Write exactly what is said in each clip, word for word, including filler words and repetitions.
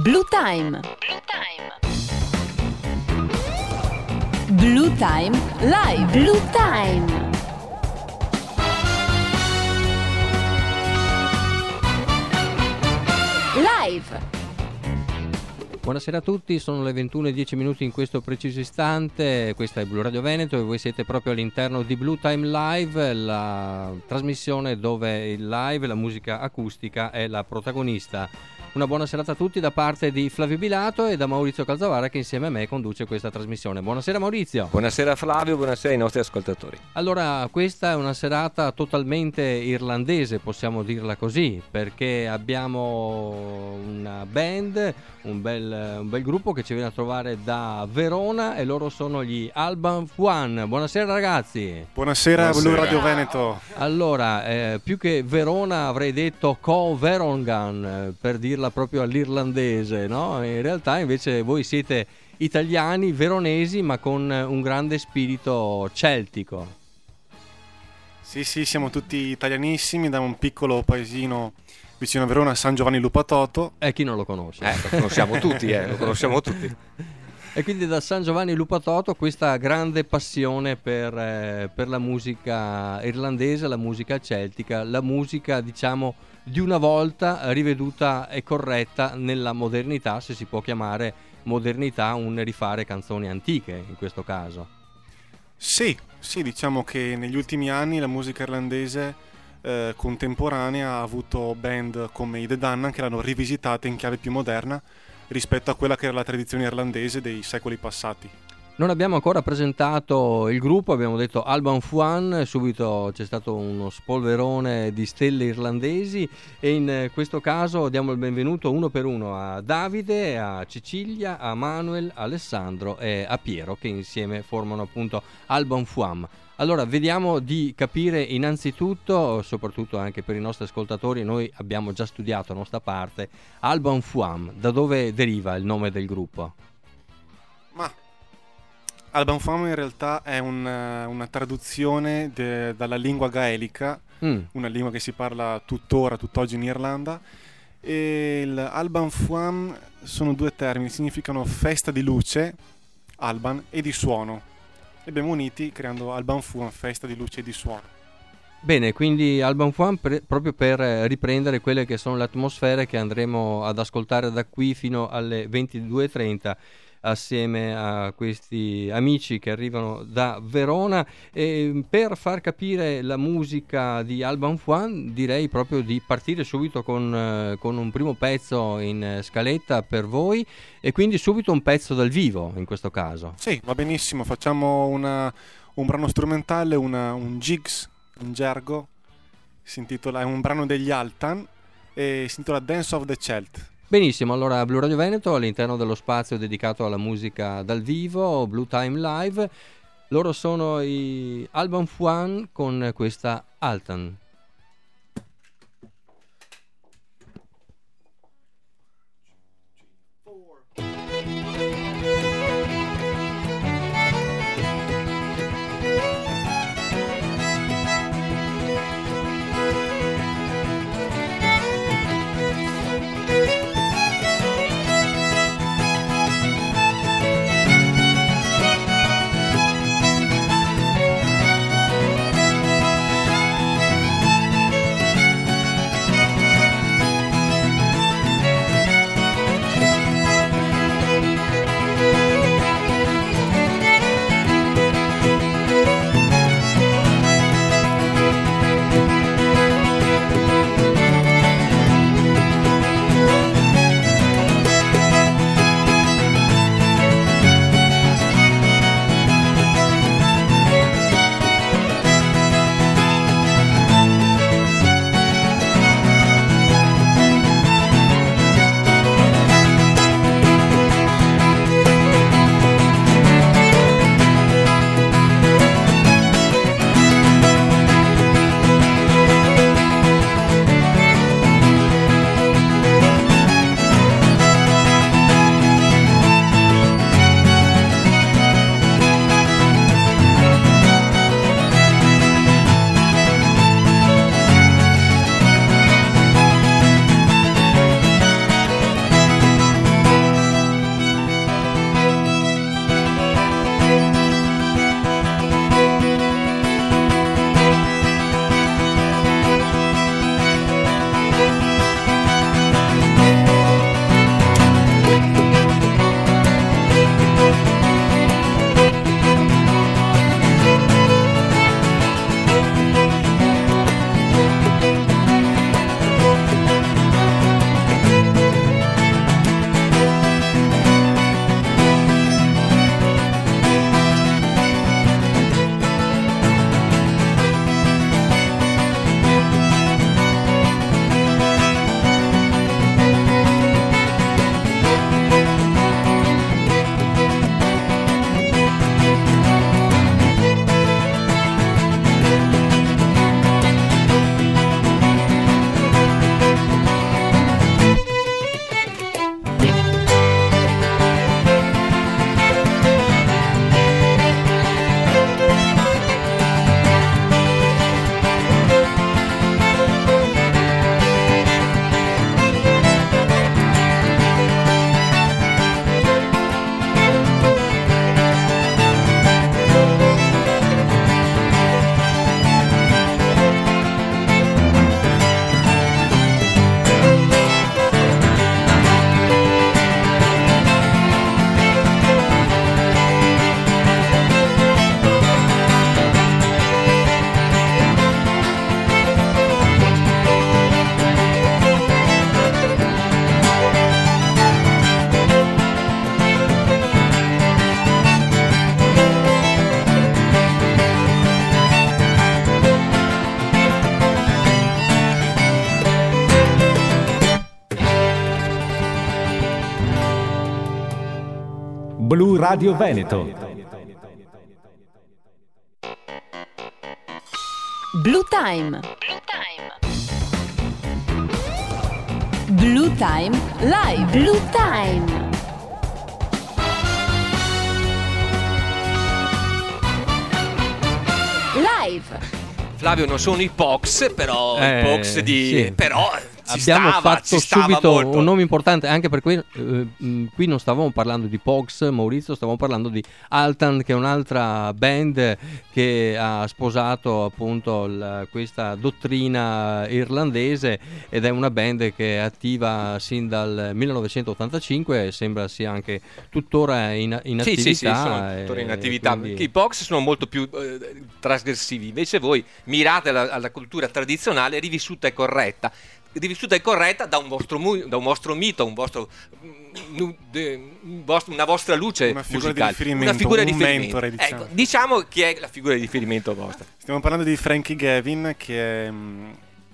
Blue Time. Blue Time Live. Blue Time. Live. Buonasera a tutti, sono le ventuno e dieci minuti in questo preciso istante, questa è Blu Radio Veneto e voi siete proprio all'interno di Blue Time Live, la trasmissione dove il live, la musica acustica è la protagonista. Una buona serata a tutti da parte di Flavio Bilato e da Maurizio Calzavara che insieme a me conduce questa trasmissione. Buonasera Maurizio. Buonasera Flavio, buonasera ai nostri ascoltatori. Allora, questa è una serata totalmente irlandese, possiamo dirla così, perché abbiamo una band, un bel, un bel gruppo che ci viene a trovare da Verona e loro sono gli Alban One. Buonasera ragazzi. Buonasera, Buonasera. Blue Radio Veneto. Allora, eh, più che Verona avrei detto Co Verongan, eh, per dirla proprio all'irlandese, no? In realtà invece voi siete italiani, veronesi, ma con un grande spirito celtico. Sì, sì, siamo tutti italianissimi da un piccolo paesino vicino a Verona, San Giovanni Lupatoto. E chi non lo conosce? Eh, lo conosciamo tutti, eh, lo conosciamo tutti. E quindi da San Giovanni Lupatoto questa grande passione per, eh, per la musica irlandese, la musica celtica, la musica diciamo di una volta riveduta e corretta nella modernità, se si può chiamare modernità un rifare canzoni antiche in questo caso. Sì, sì, diciamo che negli ultimi anni la musica irlandese eh, contemporanea ha avuto band come i The Dunnan che l'hanno rivisitata in chiave più moderna rispetto a quella che era la tradizione irlandese dei secoli passati. Non abbiamo ancora presentato il gruppo, abbiamo detto Alban One, subito c'è stato uno spolverone di stelle irlandesi e in questo caso diamo il benvenuto uno per uno a Davide, a Cecilia, a Manuel, a Alessandro e a Piero che insieme formano appunto Alban One. Allora vediamo di capire innanzitutto, soprattutto anche per i nostri ascoltatori, noi abbiamo già studiato a nostra parte, Alban One, da dove deriva il nome del gruppo? Ma Alban One in realtà è un, una traduzione de, dalla lingua gaelica, mm. una lingua che si parla tuttora, tutt'oggi in Irlanda, e il Alban One sono due termini, significano festa di luce, Alban, e di suono. Li abbiamo uniti creando Alban One, festa di luce e di suono. Bene, quindi Alban One per, proprio per riprendere quelle che sono le atmosfere che andremo ad ascoltare da qui fino alle ventidue e trenta assieme a questi amici che arrivano da Verona e per far capire la musica di Alban One direi proprio di partire subito con, con un primo pezzo in scaletta per voi e quindi subito un pezzo dal vivo in questo caso. Sì, va benissimo, facciamo una, un brano strumentale, una, un jigs in gergo, si intitola, è un brano degli Altan e si intitola Dance of the Celt. Benissimo, allora Blu Radio Veneto all'interno dello spazio dedicato alla musica dal vivo, Blue Time Live, loro sono i Alban One con questa Altan. Thank Blu Radio Veneto. Blue Time. Blue Time Live. Blue Time. Live. Flavio, non sono i Pox, però Eh, i Pox di... sì. però ci Abbiamo stava, fatto ci stava subito molto. un nome importante, anche perché eh, mh, qui non stavamo parlando di Pox, Maurizio, stavamo parlando di Altan, che è un'altra band che ha sposato appunto la, questa dottrina irlandese, ed è una band che è attiva sin dal millenovecentottantacinque e sembra sia anche tuttora in, in Sì, attività. sì, sì, sono tuttora in e attività. quindi- Perché i Pox sono molto più eh, trasgressivi, invece voi mirate alla, alla cultura tradizionale rivissuta e corretta. Rivissuta e corretta da un vostro, mu- da un vostro mito, un vostro, mm, de- un vostro- una vostra luce Una figura di musicale, riferimento, una figura di un riferimento. mentore, diciamo. Ecco, diciamo chi è la figura di riferimento vostra. Stiamo parlando di Frankie Gavin, che è mm,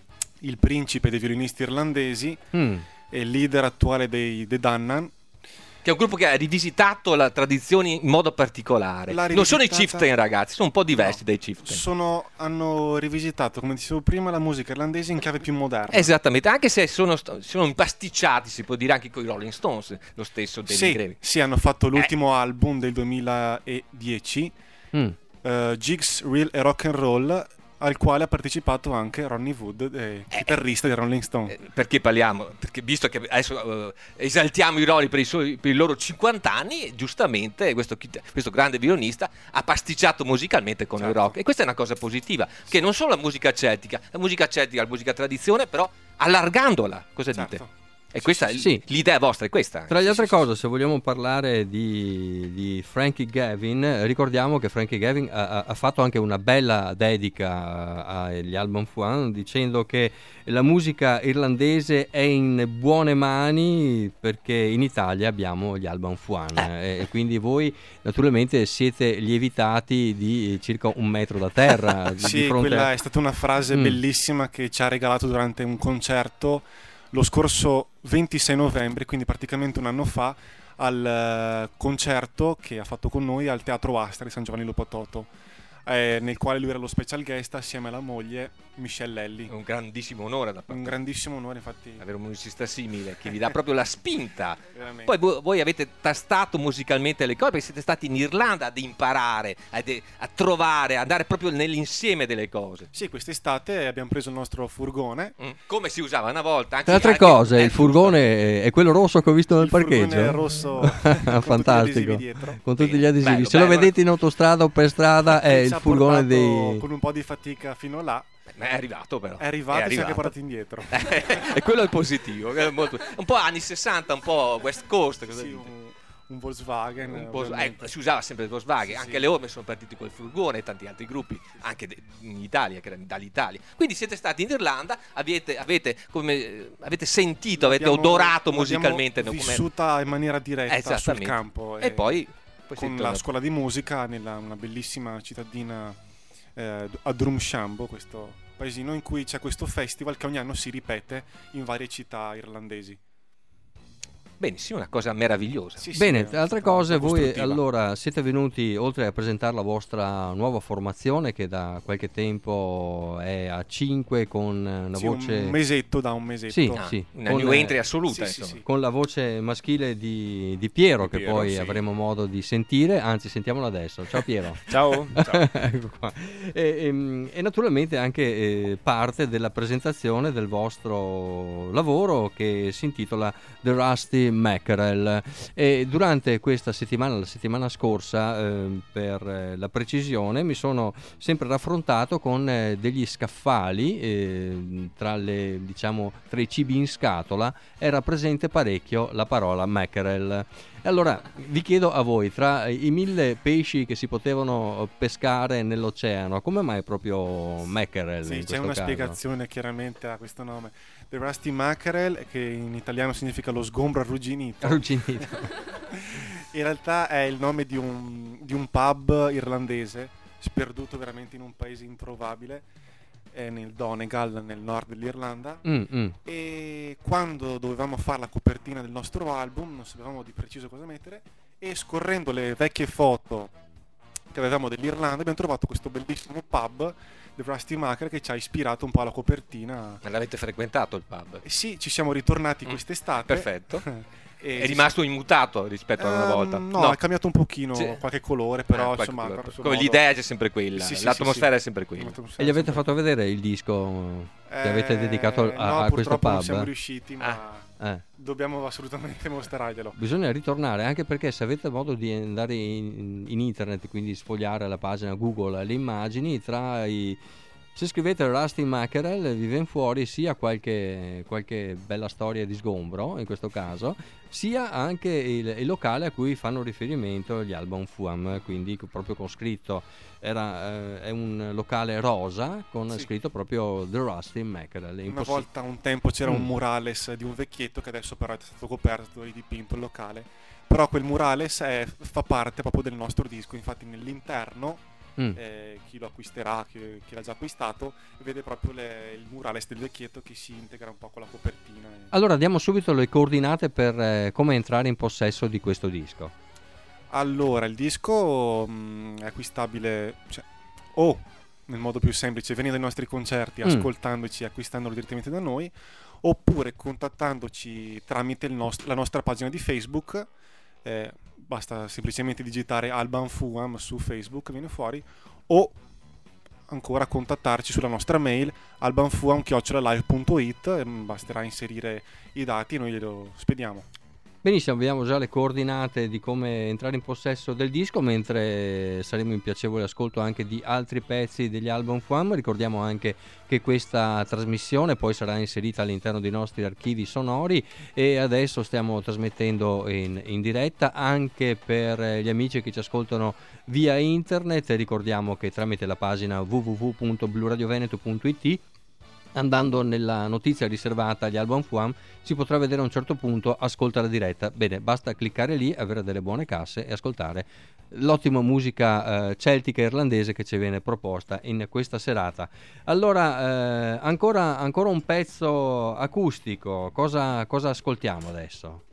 il principe dei violinisti irlandesi Mm. e il leader attuale dei The Dannan. Che è un gruppo che ha rivisitato la tradizione in modo particolare. L'ha Non sono i rivisitata- Chieftain, ragazzi, sono un po' diversi No, dai Chieftain. Sono, hanno rivisitato, come dicevo prima, la musica irlandese in chiave più moderna. Esattamente, anche se sono, sono impasticciati, si può dire anche con i Rolling Stones, lo stesso David Sì, Gravy. sì, hanno fatto l'ultimo album del duemiladieci, Mm. eh, Jigs, Real e Rock and Roll, al quale ha partecipato anche Ronnie Wood, eh, chitarrista dei Rolling Stone. Eh, perché parliamo? Perché visto che adesso eh, esaltiamo i Rolling per i, suoi- per i loro cinquanta anni, giustamente questo, chit- questo grande violinista ha pasticciato musicalmente con il Certo. rock, e questa è una cosa positiva, che non solo la musica celtica, la musica celtica, la musica tradizione, però allargandola, cosa dite? Certo. E questa è sì. l'idea vostra, è questa. Tra le altre sì, sì, cose, se vogliamo parlare di, di Frankie Gavin, eh, ricordiamo che Frankie Gavin ha, ha- ha fatto anche una bella dedica agli Alban Fuan, dicendo che la musica irlandese è in buone mani perché in Italia abbiamo gli Alban Fuan, eh, e quindi voi naturalmente siete lievitati di circa un metro da terra. di- di Sì, fronte quella a- è stata una frase Mm. bellissima che ci ha regalato durante un concerto lo scorso ventisei novembre, quindi praticamente un anno fa, al eh, concerto che ha fatto con noi al Teatro Astra di San Giovanni Lopotto, eh, nel quale lui era lo special guest assieme alla moglie Michelle Lelli. È un grandissimo onore da parte Un grandissimo onore, infatti. avere un musicista simile che vi dà proprio la spinta. Veramente. Poi vo- voi avete tastato musicalmente le cose perché siete stati in Irlanda ad imparare, ad- a trovare, ad andare proprio nell'insieme delle cose. Sì, quest'estate abbiamo preso il nostro furgone. Mm. Come si usava una volta. Anche, Tra le altre anche- cose, eh, il furgone è quello rosso che ho visto nel Il furgone parcheggio. rosso con tutti gli Fantastico. adesivi dietro. Con tutti gli Bene, adesivi. bello, Se lo bello. vedete in autostrada o per strada è Ci il ha furgone portato dei... con un po' di fatica fino là. Ma è arrivato però. È arrivato e si è anche portato indietro. E quello è il positivo. È molto- un po' anni sessanta, un po' West Coast. Cosa Sì, dite? un, un Volkswagen. Un po'- ovviamente. eh, si usava sempre il Volkswagen, Sì, anche sì. le orme sono partiti col furgone e tanti altri gruppi, anche de- in Italia, che erano dall'Italia. Quindi siete stati in Irlanda, avete, avete, come, eh, avete sentito, avete L'abbiamo- odorato l'abbiamo musicalmente. no, come- vissuta in maniera diretta sul Esattamente. campo. E poi, poi con siete la tornati. scuola di musica nella una bellissima cittadina eh, a Drumshambo, questo paesino in cui c'è questo festival che ogni anno si ripete in varie città irlandesi. Benissimo, una cosa meravigliosa. Sì, sì, Bene, è tra altre stata cose, voi costruttiva. allora siete venuti, oltre a presentare la vostra nuova formazione che da qualche tempo è a cinque con una Sì, voce... un mesetto da un mesetto. Sì, Ah, sì, una con, new eh, entry assoluta, sì, sì, insomma. sì. con la voce maschile di, di Piero, Di che Piero, poi sì. avremo modo di sentire, anzi sentiamolo adesso. Ciao Piero. Ciao. Ecco qua. E, ehm, e naturalmente anche eh, parte della presentazione del vostro lavoro che si intitola The Rusty Mackerel. E durante questa settimana, la settimana scorsa, eh, per eh, la precisione, mi sono sempre raffrontato con eh, degli scaffali eh, tra le, diciamo, tra i cibi in scatola era presente parecchio la parola mackerel. E allora vi chiedo a voi, tra i mille pesci che si potevano pescare nell'oceano, come mai proprio mackerel? Sì, in c'è questo una caso? spiegazione chiaramente a questo nome. The Rusty Mackerel, che in italiano significa lo sgombro arrugginito. Arrugginito. In realtà è il nome di un, di un pub irlandese, sperduto veramente in un paese introvabile, è nel Donegal, nel nord dell'Irlanda. Mm, mm. E quando dovevamo fare la copertina del nostro album, non sapevamo di preciso cosa mettere, e scorrendo le vecchie foto che avevamo dell'Irlanda abbiamo trovato questo bellissimo pub, The Rusty Mackerel, che ci ha ispirato un po' alla copertina. Ma l'avete frequentato il pub? Eh sì, ci siamo ritornati Mm, quest'estate. perfetto. E È rimasto immutato rispetto a una Ehm, volta? No, è cambiato un pochino, Sì. qualche colore, però Ah, qualche insomma, colore. grosso come modo- l'idea c'è sempre quella, Sì, sì, l'atmosfera sì, è sì. sempre quella. L'atmosfera E gli avete sempre fatto vedere il disco che avete Eh, dedicato a, no, a questo purtroppo non pub? siamo riusciti, ma Eh. dobbiamo assolutamente mostrarglielo. Bisogna ritornare, anche perché se avete modo di andare in, in internet, quindi sfogliare la pagina Google, le immagini, tra i... se scrivete Rusty Mackerel vi viene fuori sia qualche, qualche bella storia di sgombro, in questo caso, sia anche il, il locale a cui fanno riferimento gli Alban Fuam, quindi proprio con scritto, era, eh, è un locale rosa con Sì. scritto proprio The Rusty Mackerel. È Una impossi- volta, un tempo, c'era un Mm. murales di un vecchietto che adesso però è stato coperto e dipinto il locale. Però quel murales è- fa parte proprio del nostro disco, infatti nell'interno Mm. eh, chi lo acquisterà, chi, chi l'ha già acquistato, vede proprio le- il murales del vecchietto che si integra un po' con la copertina. e- Allora diamo subito le coordinate per eh, come entrare in possesso di questo disco. Allora, il disco mh, è acquistabile, cioè, o nel modo più semplice, venendo ai nostri concerti, Mm. ascoltandoci e acquistandolo direttamente da noi, oppure contattandoci tramite il nost- la nostra pagina di Facebook. eh, basta semplicemente digitare Alban Fuam su Facebook, viene fuori, o ancora contattarci sulla nostra mail albanfuam chiocciola live punto it, e basterà inserire i dati e noi glielo spediamo. Benissimo, abbiamo già le coordinate di come entrare in possesso del disco, mentre saremo in piacevole ascolto anche di altri pezzi degli Alban Fuam. Ricordiamo anche che questa trasmissione poi sarà inserita all'interno dei nostri archivi sonori, e adesso stiamo trasmettendo in, in diretta anche per gli amici che ci ascoltano via internet. Ricordiamo che tramite la pagina w w w punto blu radio veneto punto i t, andando nella notizia riservata agli Alban Fuam, si potrà vedere a un certo punto ascolta la diretta. Bene, basta cliccare lì, avere delle buone casse e ascoltare l'ottima musica eh, celtica e irlandese che ci viene proposta in questa serata. Allora, eh, ancora, ancora un pezzo acustico, cosa, cosa ascoltiamo adesso?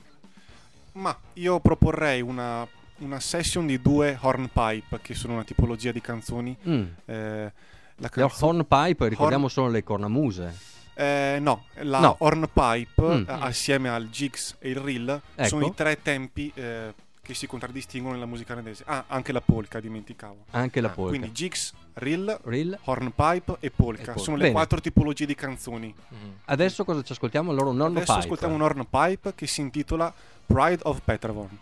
Ma io proporrei una, una session di due hornpipe, che sono una tipologia di canzoni. Mm. Eh, la Le canzo- hornpipe, ricordiamo, Horn- sono le cornamuse. Eh, no, la No. hornpipe Mm. eh, assieme al jigs e il reel Ecco. sono i tre tempi eh, che si contraddistinguono nella musica irlandese. Ah, anche la polka, dimenticavo. Anche la Ah, polka. Quindi jigs, reel, Reel. hornpipe e polka. E polka. Sono le Bene. quattro tipologie di canzoni. Mhm. Adesso cosa ci ascoltiamo? Allora un hornpipe. Adesso ascoltiamo un hornpipe che si intitola Pride of Petrevon.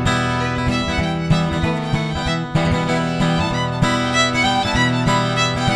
Pride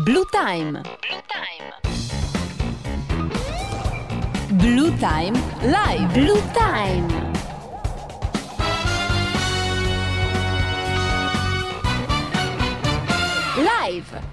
Blue Time. Blue Time Live. Blue Time. Live.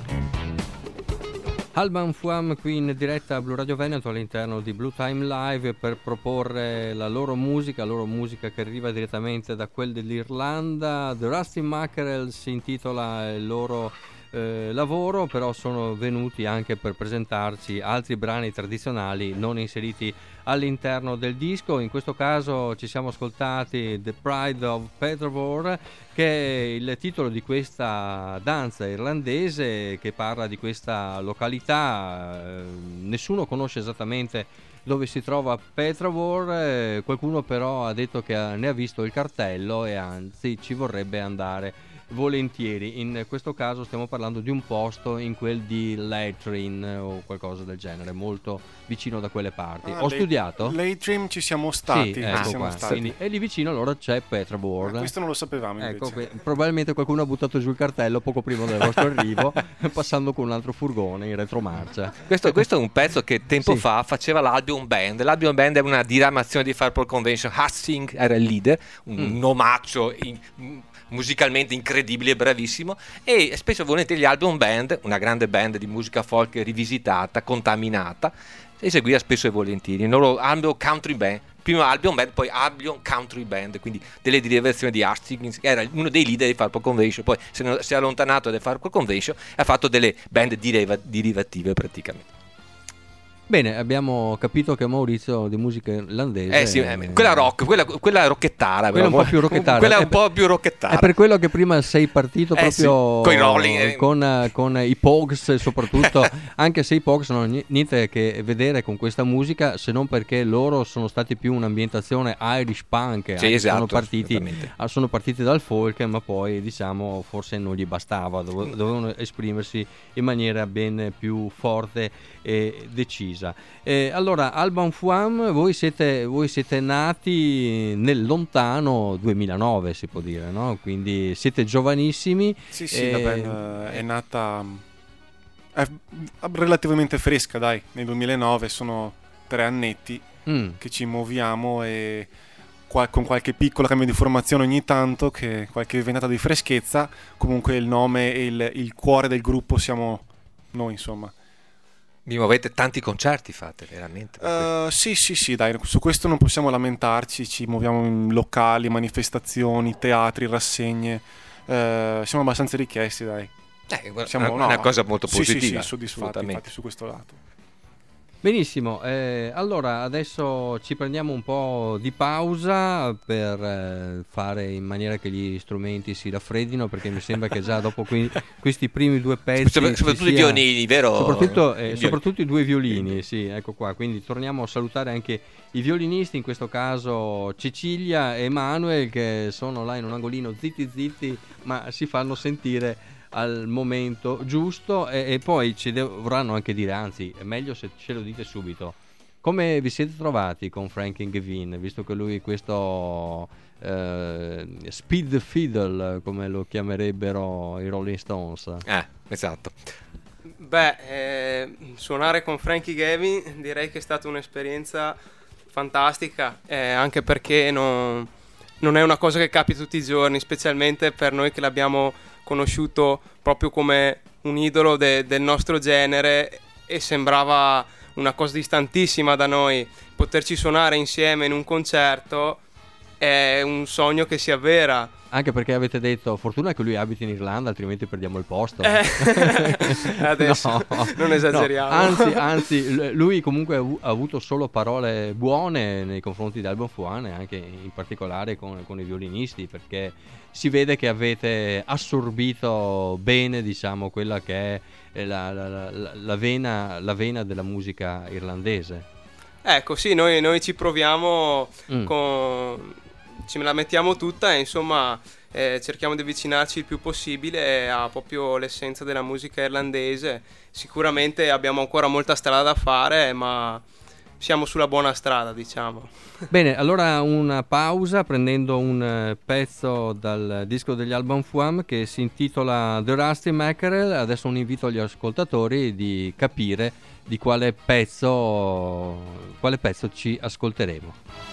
Alban Fuam qui in diretta a Blu Radio Veneto all'interno di Blue Time Live per proporre la loro musica, la loro musica che arriva direttamente da quel dell'Irlanda. The Rusty Mackerel si intitola il loro eh, lavoro, però sono venuti anche per presentarci altri brani tradizionali non inseriti all'interno del disco. In questo caso ci siamo ascoltati The Pride of Peterborough, che è il titolo di questa danza irlandese che parla di questa località. Eh, nessuno conosce esattamente dove si trova Peterborough, eh, qualcuno però ha detto che ne ha visto il cartello e anzi ci vorrebbe andare volentieri. In questo caso stiamo parlando di un posto in quel di Leitrim o qualcosa del genere, molto vicino da quelle parti. Ah, Ho studiato Leitrim, ci siamo stati, sì, ci ecco siamo qua. stati. Quindi, e lì vicino allora c'è Peterborough. Ah, questo non lo sapevamo invece. Ecco, que- probabilmente qualcuno ha buttato giù il cartello poco prima del vostro arrivo passando con un altro furgone in retromarcia. Questo, questo è un pezzo che tempo Sì. fa faceva l'Albion Band. L'Albion Band è una diramazione di Firepower Convention. Hastings era il leader, un Mm. nomaccio in- musicalmente incredibile e bravissimo, e spesso e volentieri gli Albion Band, una grande band di musica folk rivisitata, contaminata, eseguiva spesso e volentieri il loro Albion Country Band, prima Albion Band, poi Albion Country Band, quindi delle derivazioni di Hastings, che era uno dei leader di Firepower Convention, poi se ne- si è allontanato da Firepower Convention e ha fatto delle band deriva- derivative praticamente. Bene, abbiamo capito che Maurizio di musica irlandese Eh sì, eh, quella rock, quella, quella rocchettara, Quella un po' più rocchettara. quella È- un po' più rocchettara. è per quello che prima sei partito Eh sì, proprio coi Rolling, eh. con, con i Pogues soprattutto, anche se i Pogues non hanno ni- niente a che vedere con questa musica, se non perché loro sono stati più un'ambientazione Irish punk, Sì, anche esatto, sono, partiti, esattamente. ah, sono partiti dal folk, ma poi diciamo forse non gli bastava, dove- dovevano esprimersi in maniera ben più forte e decisa. Eh, allora, Alban Fuam, voi siete, voi siete nati nel lontano duemilanove, si può dire, no? Quindi siete giovanissimi. Sì, sì, eh, la band eh, è nata è relativamente fresca, dai, nel duemilanove, sono tre annetti mm, che ci muoviamo e qua- con qualche piccolo cambio di formazione ogni tanto, che qualche ventata di freschezza, comunque il nome e il, il cuore del gruppo siamo noi, insomma. Mi muovete, tanti concerti fate veramente. Uh, sì, sì, sì, dai, su questo non possiamo lamentarci, ci muoviamo in locali, manifestazioni, teatri, rassegne, uh, siamo abbastanza richiesti, dai. Eh, Siamo, una, no, una cosa molto sì, sì, positiva. sì, soddisfatti assolutamente. infatti su questo lato. benissimo, eh, allora adesso ci prendiamo un po' di pausa per eh, fare in maniera che gli strumenti si raffreddino, perché mi sembra che già dopo que- questi primi due pezzi Sopra- ci soprattutto i sia- violini, vero? Soprattutto, I eh, violini. soprattutto i due violini, sì, ecco qua. Quindi torniamo a salutare anche i violinisti, in questo caso Cecilia e Manuel, che sono là in un angolino zitti zitti, ma si fanno sentire al momento giusto, e, e poi ci dovranno anche dire, anzi è meglio se ce lo dite subito, come vi siete trovati con Frankie Gavin, visto che lui questo eh, speed fiddle, come lo chiamerebbero i Rolling Stones. Eh, esatto. Beh, eh, suonare con Frankie Gavin direi che è stata un'esperienza fantastica, eh, anche perché non, non è una cosa che capita tutti i giorni, specialmente per noi che l'abbiamo conosciuto proprio come un idolo de- del nostro genere, e sembrava una cosa distantissima da noi. Poterci suonare insieme in un concerto è un sogno che si avvera. Anche perché avete detto, fortuna che lui abita in Irlanda, altrimenti perdiamo il posto. Eh, adesso non esageriamo. No, anzi, anzi, l- lui comunque ha, avu- ha avuto solo parole buone nei confronti di Alban Fuan, e anche in particolare con, con i violinisti, perché si vede che avete assorbito bene, diciamo, quella che è la, la, la, la, vena, la vena della musica irlandese. Ecco, sì, noi, noi ci proviamo, Mm. con, ce la mettiamo tutta e insomma eh, cerchiamo di avvicinarci il più possibile a proprio l'essenza della musica irlandese. Sicuramente abbiamo ancora molta strada da fare, ma siamo sulla buona strada, diciamo. Bene, allora una pausa prendendo un eh, pezzo dal disco degli Alban Fuam che si intitola The Rusty Mackerel. Adesso un invito agli ascoltatori di capire di quale pezzo, quale pezzo ci ascolteremo.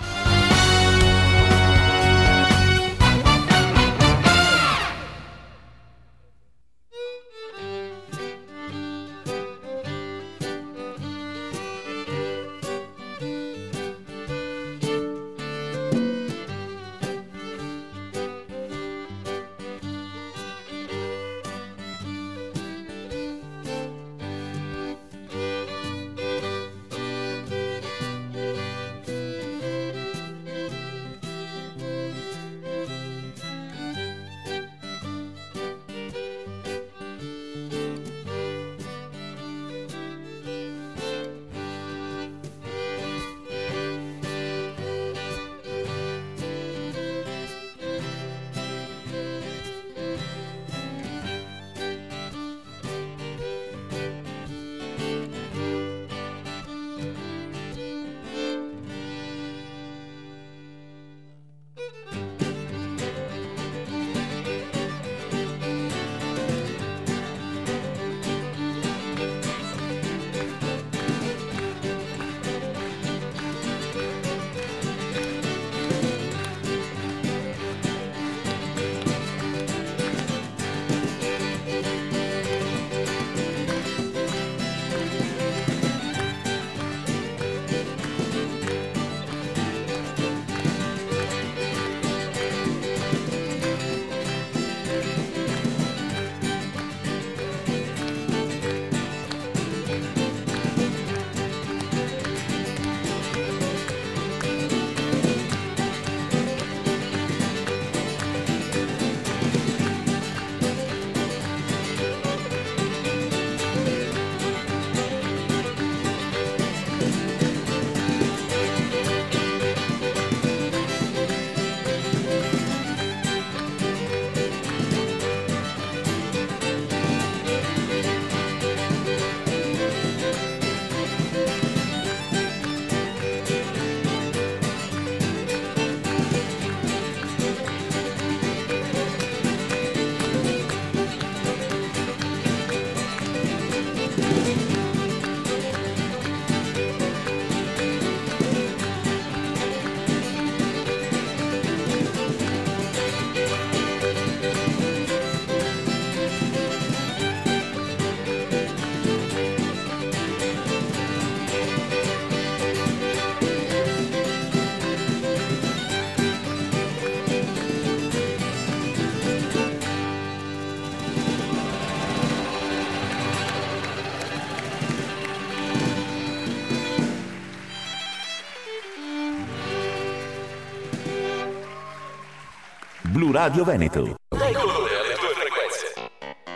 Blu Radio Veneto. Dai colore alle tue frequenze.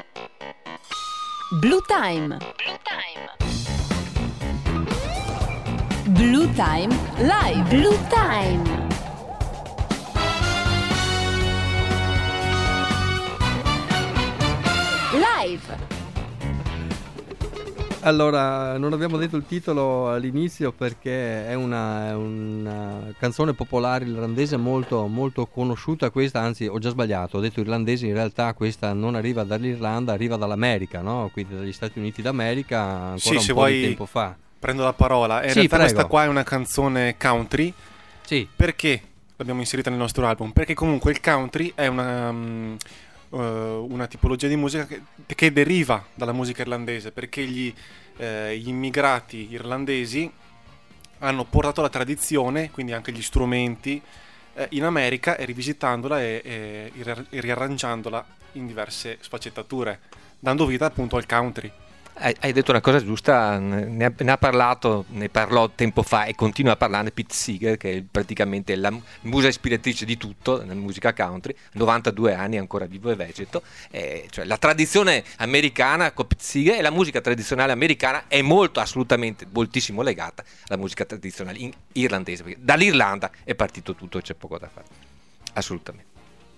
Blue Time. Blue Time Live. Blue Time. Live. Allora, non abbiamo detto il titolo all'inizio perché è una, è una canzone popolare irlandese molto, molto conosciuta questa, anzi ho già sbagliato, ho detto irlandese, in realtà questa non arriva dall'Irlanda, arriva dall'America, no? Quindi dagli Stati Uniti d'America, ancora sì, un se po' vuoi di tempo fa. Prendo la parola, in sì, realtà prego. Questa qua è una canzone country. Sì. Perché l'abbiamo inserita nel nostro album? Perché comunque il country è una... Um, Uh, una tipologia di musica che, che deriva dalla musica irlandese, perché gli, eh, gli immigrati irlandesi hanno portato la tradizione, quindi anche gli strumenti, eh, in America, e rivisitandola e, e, e riarrangiandola in diverse sfaccettature, dando vita appunto al country. Hai detto una cosa giusta, ne ha, ne ha parlato, ne parlò tempo fa e continua a parlarne Pete Seeger, che è praticamente la musa ispiratrice di tutto nella musica country, novantadue anni, ancora vivo e vegeto, eh, cioè la tradizione americana con Pete Seeger e la musica tradizionale americana è molto, assolutamente, moltissimo legata alla musica tradizionale in, irlandese, perché dall'Irlanda è partito tutto, c'è poco da fare, assolutamente.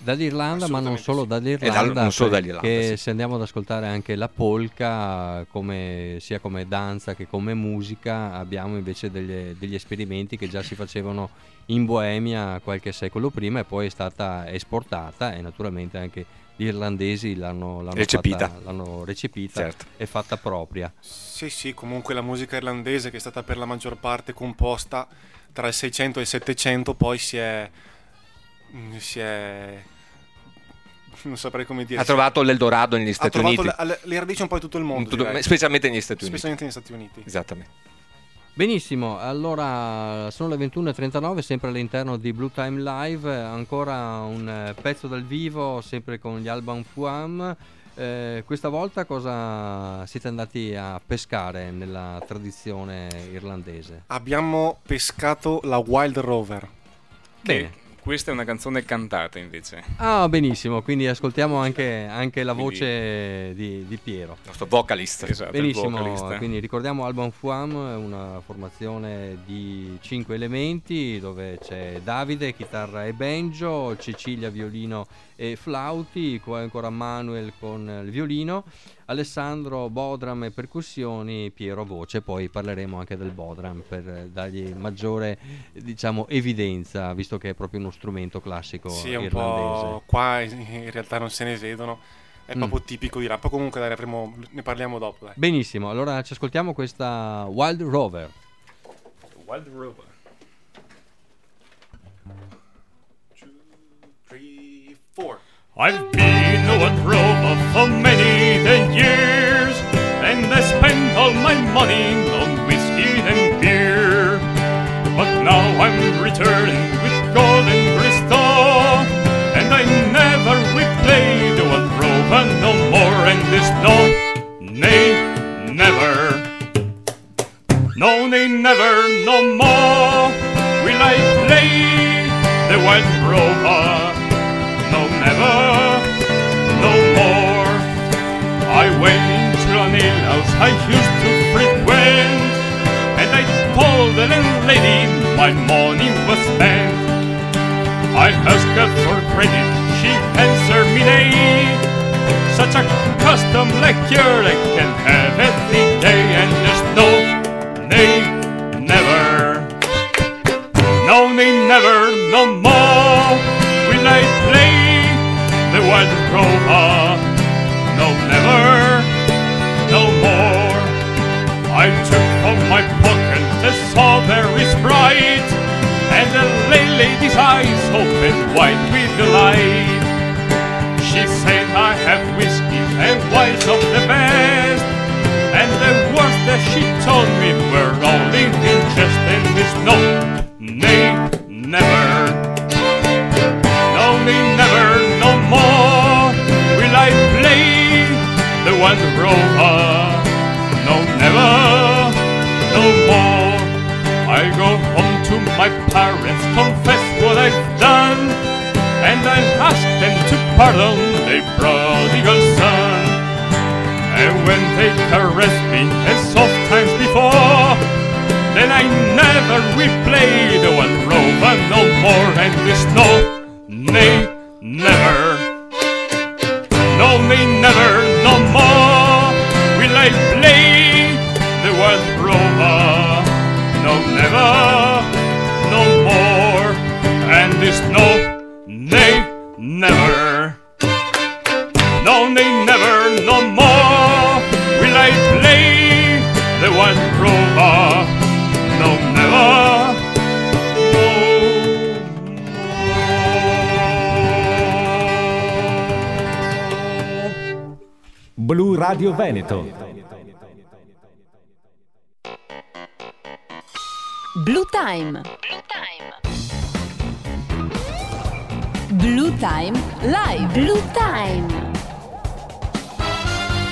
Dall'Irlanda, ma non solo dall'Irlanda, dal, non solo dall'Irlanda, che sì. Se andiamo ad ascoltare anche la polka, come, sia come danza che come musica, abbiamo invece degli, degli esperimenti che già si facevano in Boemia qualche secolo prima e poi è stata esportata e naturalmente anche gli irlandesi l'hanno, l'hanno recepita, fatta, l'hanno recepita certo. e fatta propria. Sì, sì, comunque la musica irlandese, che è stata per la maggior parte composta tra il seicento e il settecento, poi si è si è non saprei come dire. Ha trovato l'Eldorado negli Stati ha trovato Uniti. Le, le radici un po' in tutto il mondo, tutto, specialmente negli Stati Uniti. Specialmente negli Stati Uniti. Esattamente. Benissimo, allora sono le ventuno e trentanove, sempre all'interno di Blue Time Live, ancora un pezzo dal vivo, sempre con gli Alban Fuam. Eh, questa volta cosa siete andati a pescare nella tradizione irlandese? Abbiamo pescato la Wild Rover. Bene. Questa è una canzone cantata invece. Ah, benissimo, quindi ascoltiamo anche, anche la quindi, voce di, di Piero, il nostro vocalist. Esatto, benissimo, il vocalist. Quindi ricordiamo Alban Fuam, una formazione di cinque elementi dove c'è Davide, chitarra e banjo, Cecilia, violino e flauti, poi ancora Manuel con il violino, Alessandro bodram e percussioni, Piero voce. Poi parleremo anche del bodram per dargli maggiore, diciamo, evidenza, visto che è proprio uno strumento classico sì, irlandese. Un po' qua in realtà non se ne vedono, è proprio mm. tipico di rap. Comunque dai, avremo, ne parliamo dopo, dai. Benissimo, allora ci ascoltiamo questa Wild Rover. Wild Rover. Two, three, four. I've been a wild rover for many the years, and I spent all my money on whiskey and beer. But now I'm returning with golden Bristol, and I never will play the wild rover no more. And this no, nay, never, no, nay, never, no more will I play the wild rover. No, never, no more. I went into an alehouse I used to frequent, and I told the landlady my money was spent. I asked her for credit, she answered me nay. Such a custom like yours I can have every day. And there's no, nay, never, no, nay, never, no more will I play the wild rover. No, never, no more. I took from my pocket a strawberry Sprite, and the lady's eyes opened wide with delight. She said I have whiskey and wines of the best, and the words that she told me were all in jest. And this no, nay, never, no, nay, never, no more will I play the wild rover. No, never, no more. I go home to my parents, confess what I've done, and I ask them to pardon their prodigal son. And when they caress me as oft times before, then I never will play the wild rover no more. And this no, nay, never, no, nay, never, no more will I play the wild rover. No, never, no more. And this no, nay, never, no, nay, never, no more will I play the wild rover. No, never, no more. Blu Radio Veneto. Blue Time. Blue Time Live. Blue Time.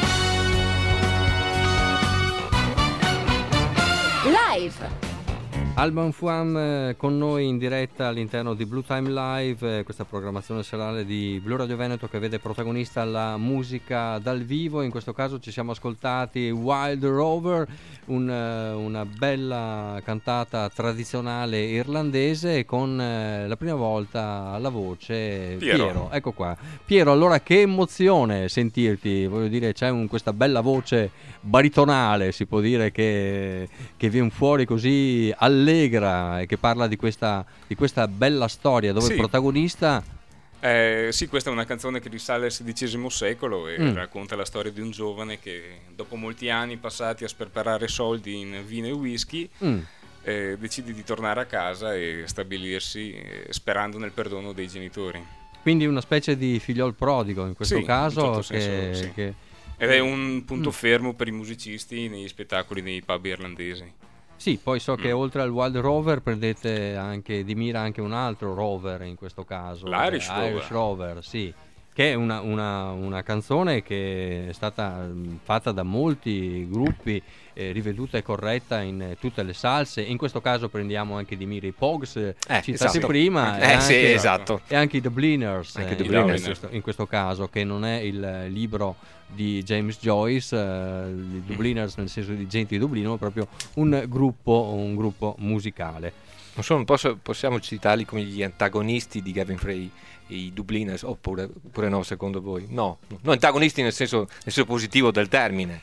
Live. Alban Fuam con noi in diretta all'interno di Blue Time Live, questa programmazione serale di Blu Radio Veneto che vede protagonista la musica dal vivo. In questo caso ci siamo ascoltati Wild Rover, un, una bella cantata tradizionale irlandese con la prima volta alla voce Piero. Piero. Ecco qua. Piero, allora che emozione sentirti, voglio dire, c'è un, questa bella voce baritonale, si può dire, che, che viene fuori così allegra e che parla di questa, di questa bella storia dove sì. il protagonista... Eh, sì, questa è una canzone che risale al sedicesimo secolo e mm. racconta la storia di un giovane che dopo molti anni passati a sperperare soldi in vino e whisky mm. eh, decide di tornare a casa e stabilirsi eh, sperando nel perdono dei genitori. Quindi una specie di figliol prodigo in questo sì, caso in che, senso, sì. che... ed è un punto mm. fermo per i musicisti negli spettacoli nei pub irlandesi. Sì, poi so che mm. oltre al Wild Rover prendete anche di mira anche un altro rover in questo caso, l'Irish Rover. Irish Rover, sì, che è una, una, una canzone che è stata fatta da molti gruppi, eh, riveduta e corretta in tutte le salse. In questo caso prendiamo anche di mira i Pogues, eh, citati esatto. prima, eh, e, anche, sì, esatto. e anche i Dubliners, anche eh, Dubliners. in, questo, in questo caso, che non è il libro di James Joyce, eh, i Dubliners nel senso di gente di Dublino, ma proprio un gruppo, un gruppo musicale. Non so, posso, possiamo citarli come gli antagonisti di Gavin Frey, i Dubliners, oppure, oppure no, secondo voi? No, no, antagonisti nel senso, nel senso positivo del termine.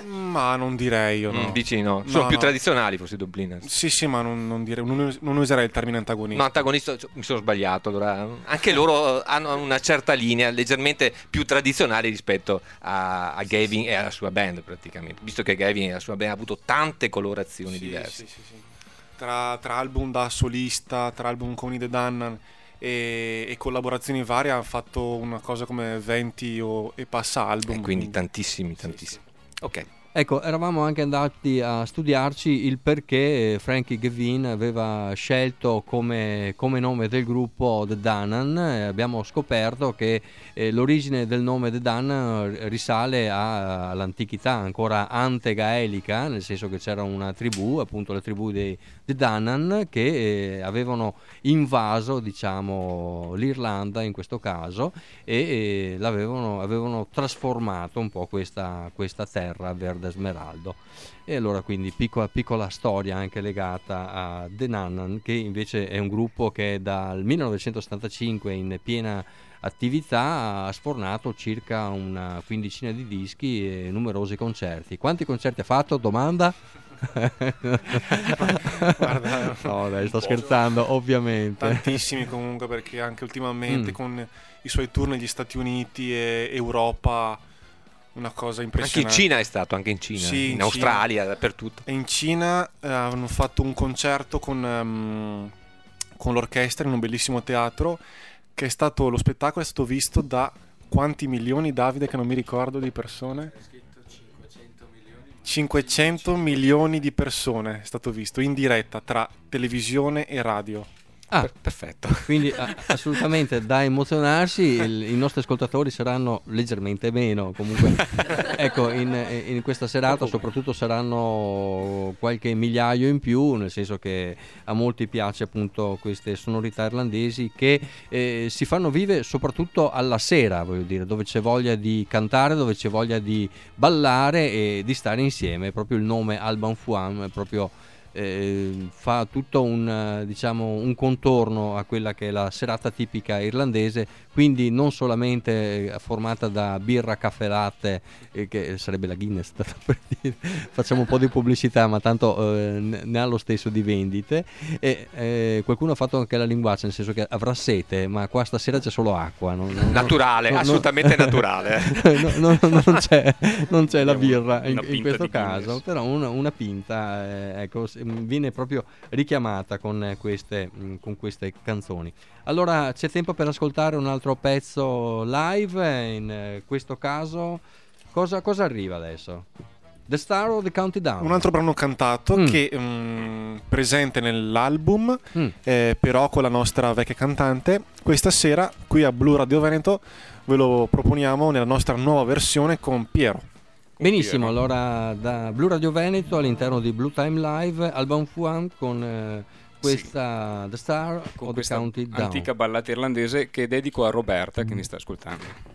Ma non direi io, no. Mm, dici no? Sono no, più no. tradizionali forse i Dubliners. Sì, sì, ma non, non, direi, non, non userei il termine antagonista. No, antagonista, mi sono sbagliato. Allora, anche loro hanno una certa linea, leggermente più tradizionale rispetto a, a Gavin e alla sua band, praticamente. Visto che Gavin e la sua band ha avuto tante colorazioni sì, diverse. Sì, sì, sì. Tra, tra album da solista, tra album con i The Dannan e, e collaborazioni varie hanno fatto una cosa come venti o, e passa album. E quindi, quindi tantissimi, tantissimi. Sì, sì. Ok. Ecco, eravamo anche andati a studiarci il perché Frankie Gavin aveva scelto come, come nome del gruppo The Dannan. Eh, abbiamo scoperto che eh, l'origine del nome The Dannan risale a, all'antichità ancora antegaelica, nel senso che c'era una tribù, appunto la tribù dei The Dannan, che eh, avevano invaso, diciamo, l'Irlanda in questo caso e eh, l'avevano avevano trasformato un po' questa, questa terra verde smeraldo. E allora quindi piccola, piccola storia anche legata a The Dannan, che invece è un gruppo che dal millenovecentosettantacinque in piena attività ha sfornato circa una quindicina di dischi e numerosi concerti. Quanti concerti ha fatto? Domanda? Guarda, no dai, sto scherzando, ovviamente. Tantissimi comunque, perché anche ultimamente mm. con i suoi tour negli Stati Uniti e Europa, una cosa impressionante. Anche in Cina è stato, anche in Cina, sì, in, in Australia, Cina. Dappertutto. E in Cina eh, hanno fatto un concerto con, um, con l'orchestra in un bellissimo teatro, che è stato, lo spettacolo è stato visto da quanti milioni, Davide, che non mi ricordo, di persone? cinquecento milioni di persone è stato visto in diretta tra televisione e radio. Ah, perfetto. Quindi a, assolutamente da emozionarsi. Il, i nostri ascoltatori saranno leggermente meno comunque. Ecco, in, in questa serata soprattutto saranno qualche migliaio in più, nel senso che a molti piace appunto queste sonorità irlandesi che eh, si fanno vive soprattutto alla sera, voglio dire, dove c'è voglia di cantare, dove c'è voglia di ballare e di stare insieme. Proprio il nome Alban Fuam è proprio Eh, fa tutto un, diciamo, un contorno a quella che è la serata tipica irlandese, quindi non solamente formata da birra, caffè latte, eh, che sarebbe la Guinness, per dire. Facciamo un po' di pubblicità, ma tanto eh, ne ha lo stesso di vendite. E eh, qualcuno ha fatto anche la linguaccia, nel senso che avrà sete, ma qua stasera c'è solo acqua, non, non, naturale, non, assolutamente non, naturale. no, no, non c'è, non c'è la birra in, in questo caso, però una, una pinta, eh, ecco, viene proprio richiamata con queste, con queste canzoni. Allora c'è tempo per ascoltare un altro pezzo live. In questo caso cosa, cosa arriva adesso? The Star of the Countdown, un altro brano cantato mm. che um, presente nell'album mm. eh, però con la nostra vecchia cantante. Questa sera qui a Blu Radio Veneto ve lo proponiamo nella nostra nuova versione con Piero. Benissimo, allora da Blu Radio Veneto all'interno di Blue Time Live, Alban Fuan con eh, questa sì. The Star con of questa the County Down, antica ballata irlandese che dedico a Roberta che mi sta ascoltando.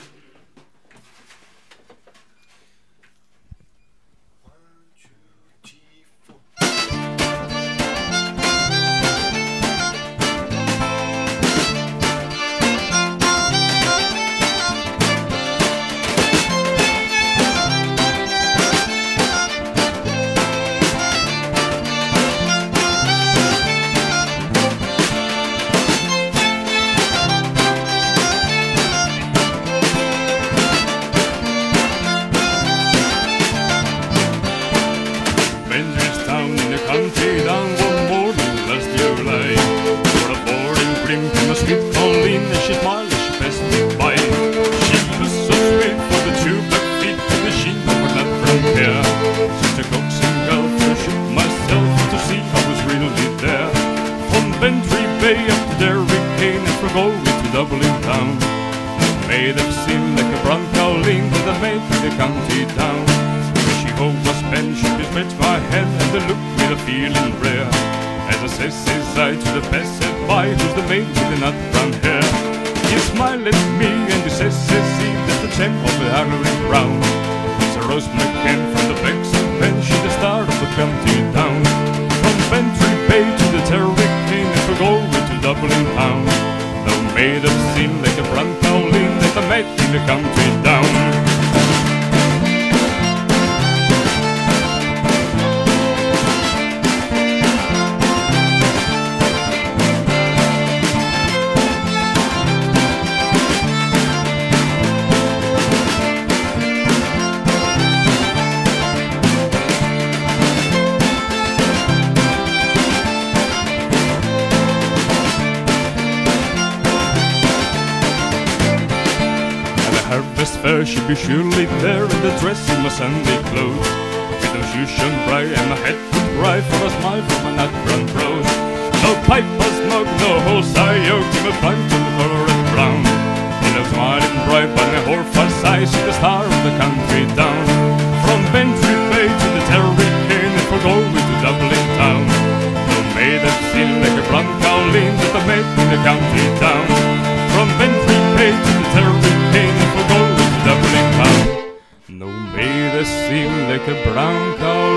She'd be surely there in the dress in my Sunday clothes, with those shoes shone bright and my head was bright for a smile from my nut brown brows. No pipe or smoke, no whole yoke, in my pint in the color of brown. In a smiling bright by my horse I see the star of the country down. From Bantry Bay to the Terry Cane, if we're going to Dublin town. No maid that seemed like a brown cow lean that I made in the country town. From Bantry Bay to the Terry Cane, if we're going Dublin town. No maid that seemed like a brown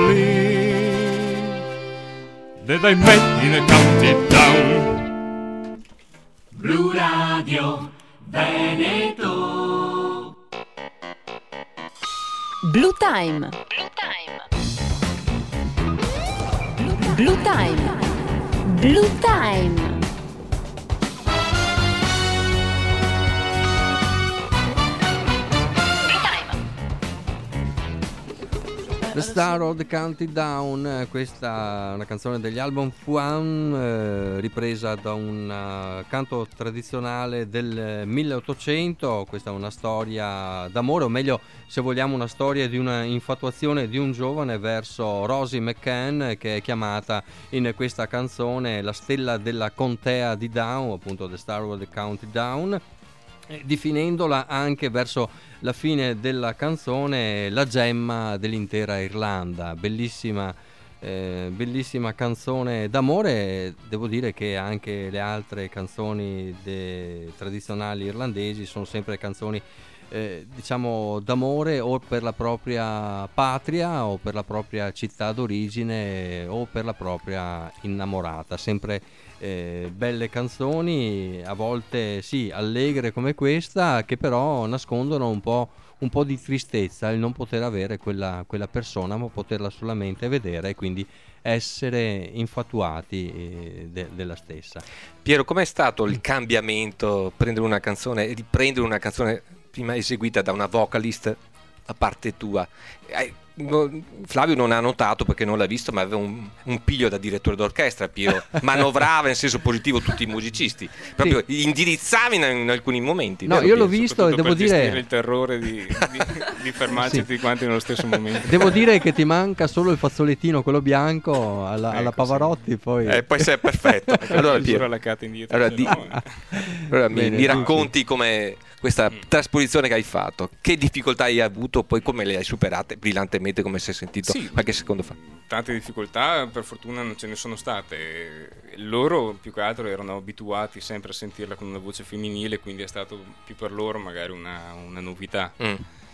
cowleen that I met in a county town. Blu Radio Veneto. Blue Time. Blue Time. Blue Time. The Star of the County Down, questa è una canzone degli Alban Fuan, eh, ripresa da un uh, canto tradizionale del milleottocento. Questa è una storia d'amore, o meglio, se vogliamo, una storia di una infatuazione di un giovane verso Rosie McCann, che è chiamata in questa canzone la stella della contea di Down, appunto The Star of the County Down, definendola anche verso la fine della canzone la gemma dell'intera Irlanda. Bellissima, eh, bellissima canzone d'amore. Devo dire che anche le altre canzoni de- tradizionali irlandesi sono sempre canzoni eh, diciamo d'amore, o per la propria patria o per la propria città d'origine o per la propria innamorata. Sempre Eh, belle canzoni, a volte sì, allegre come questa, che però nascondono un po', un po' di tristezza, il non poter avere quella, quella persona, ma poterla solamente vedere e quindi essere infatuati eh, de- della stessa. Piero, com'è stato il cambiamento, prendere una canzone e riprendere una canzone prima eseguita da una vocalist a parte tua Eh, no, Flavio non ha notato perché non l'ha visto, ma aveva un, un piglio da direttore d'orchestra. Piero manovrava in senso positivo tutti i musicisti, proprio sì. Indirizzava in, in alcuni momenti. No, io l'ho visto e devo per dire il terrore di, di, di fermarci sì. tutti quanti nello stesso momento. Devo dire che ti manca solo il fazzolettino, quello bianco alla, ecco, alla Pavarotti, sì. poi eh, poi sei perfetto. Allora, Piero, la cata indietro, allora, di, no, allora mi, mi racconti come questa mm. trasposizione che hai fatto, che difficoltà hai avuto, poi come le hai superate brillantemente, come si è sentito sì, qualche secondo fa? Tante difficoltà per fortuna non ce ne sono state. Loro più che altro erano abituati sempre a sentirla con una voce femminile, quindi è stato più per loro magari una, una novità. Mm.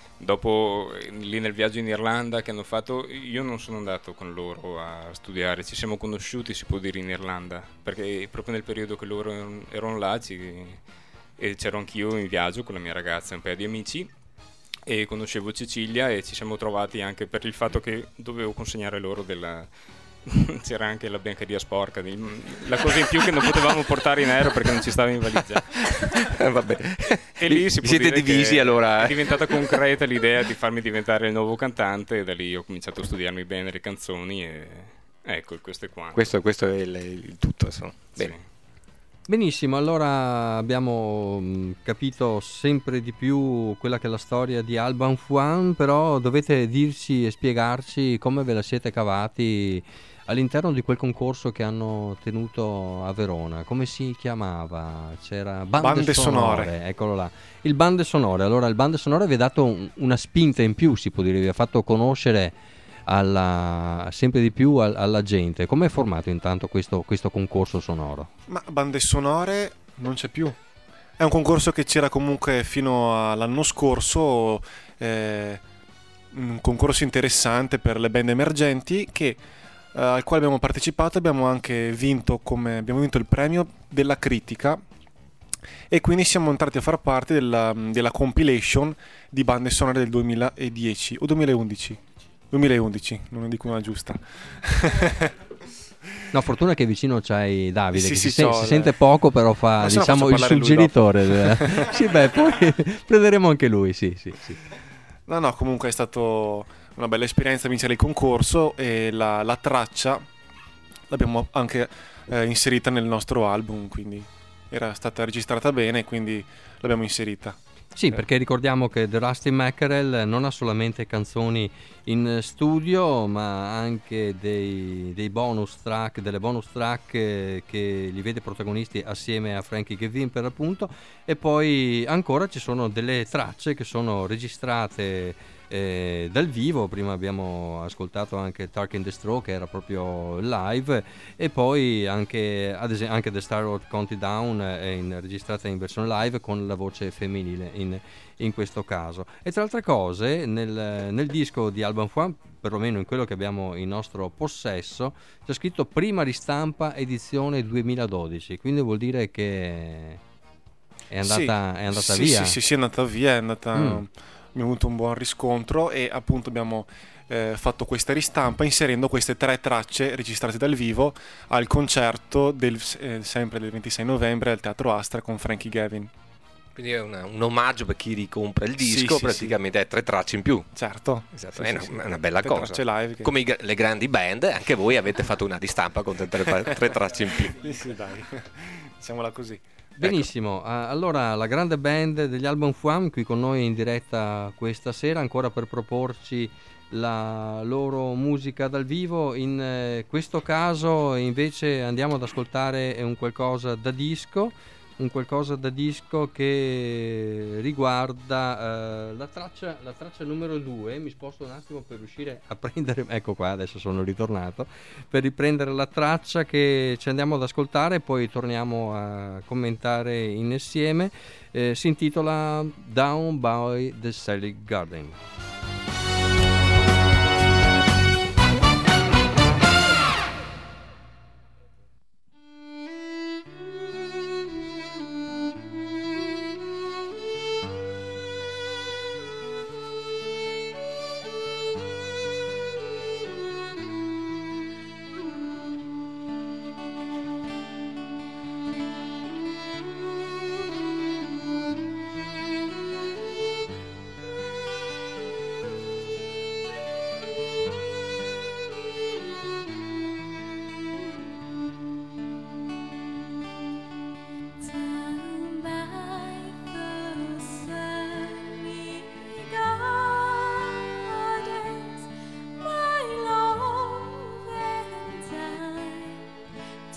Dopo lì nel viaggio in Irlanda che hanno fatto, io non sono andato con loro a studiare, ci siamo conosciuti, si può dire, in Irlanda, perché proprio nel periodo che loro erano là ci, e c'ero anch'io in viaggio con la mia ragazza e un paio di amici, e conoscevo Cecilia e ci siamo trovati anche per il fatto che dovevo consegnare loro della c'era anche la biancheria sporca, la cosa in più che non potevamo portare in aereo perché non ci stava in valigia. eh, vabbè. E lì si può siete dire divisi, allora è diventata concreta l'idea di farmi diventare il nuovo cantante, e da lì ho cominciato a studiarmi bene le canzoni e ecco, questo è quanto. Questo, questo è il, il tutto, insomma. Bene. Sì. Benissimo, allora abbiamo mh, capito sempre di più quella che è la storia di Alban Fuan, però dovete dirci e spiegarci come ve la siete cavati all'interno di quel concorso che hanno tenuto a Verona. Come si chiamava? C'era Bande, Bande sonore. sonore, eccolo là. Il Bande Sonore. Allora il Bande Sonore vi ha dato un, una spinta in più, si può dire, vi ha fatto conoscere alla, sempre di più al, alla gente. Come è formato intanto questo, questo concorso sonoro? Ma Bande Sonore non c'è più. È un concorso che c'era comunque fino all'anno scorso, eh, un concorso interessante per le band emergenti che Uh, al quale abbiamo partecipato. Abbiamo anche vinto come abbiamo vinto il premio della critica, e quindi siamo entrati a far parte della, della compilation di bande sonore del duemiladieci o duemilaundici duemilaundici, non ne dico una giusta. No, fortuna che vicino c'hai Davide, sì, che sì, si, sen- so, si sente poco, però fa, diciamo, il suggeritore. Sì, beh, poi prenderemo anche lui, sì, sì, sì. No, no, comunque è stato una bella esperienza vincere il concorso, e la, la traccia l'abbiamo anche eh, inserita nel nostro album, quindi era stata registrata bene, quindi l'abbiamo inserita. Sì, perché ricordiamo che The Rusty Mackerel non ha solamente canzoni in studio, ma anche dei, dei bonus track, delle bonus track eh, che li vede protagonisti assieme a Frankie Gavin, per appunto, e poi ancora ci sono delle tracce che sono registrate Eh, dal vivo. Prima abbiamo ascoltato anche Dark in the Straw, che era proprio live, e poi anche ad esempio anche The Star Road County Down è in, registrata in versione live con la voce femminile in, in questo caso. E tra altre cose nel, nel disco di Alban Fuan, perlomeno in quello che abbiamo in nostro possesso, c'è scritto prima ristampa edizione duemiladodici, quindi vuol dire che è andata, sì, è andata sì, via. sì, sì, sì, è andata via, è andata mm. abbiamo avuto un buon riscontro, e appunto abbiamo eh, fatto questa ristampa inserendo queste tre tracce registrate dal vivo al concerto del, eh, sempre del ventisei novembre al Teatro Astra con Frankie Gavin. Quindi è una, un omaggio per chi ricompra il disco, sì, sì, praticamente sì. È tre tracce in più. Certo, esatto. Sì, è sì, una, sì. una bella tre cosa. Live che... Come i, le grandi band, anche voi avete fatto una ristampa con tre, tre tracce in più. Sì, sì, dai, diciamola così. Benissimo, ecco. Allora la grande band degli Alban Fuan qui con noi in diretta questa sera, ancora per proporci la loro musica dal vivo. In eh, questo caso invece andiamo ad ascoltare un qualcosa da disco, un qualcosa da disco che riguarda eh, la traccia la traccia numero due. Mi sposto un attimo per riuscire a prendere, ecco qua, adesso sono ritornato, per riprendere la traccia che ci andiamo ad ascoltare, poi torniamo a commentare insieme. Eh, si intitola Down by the Sally Garden.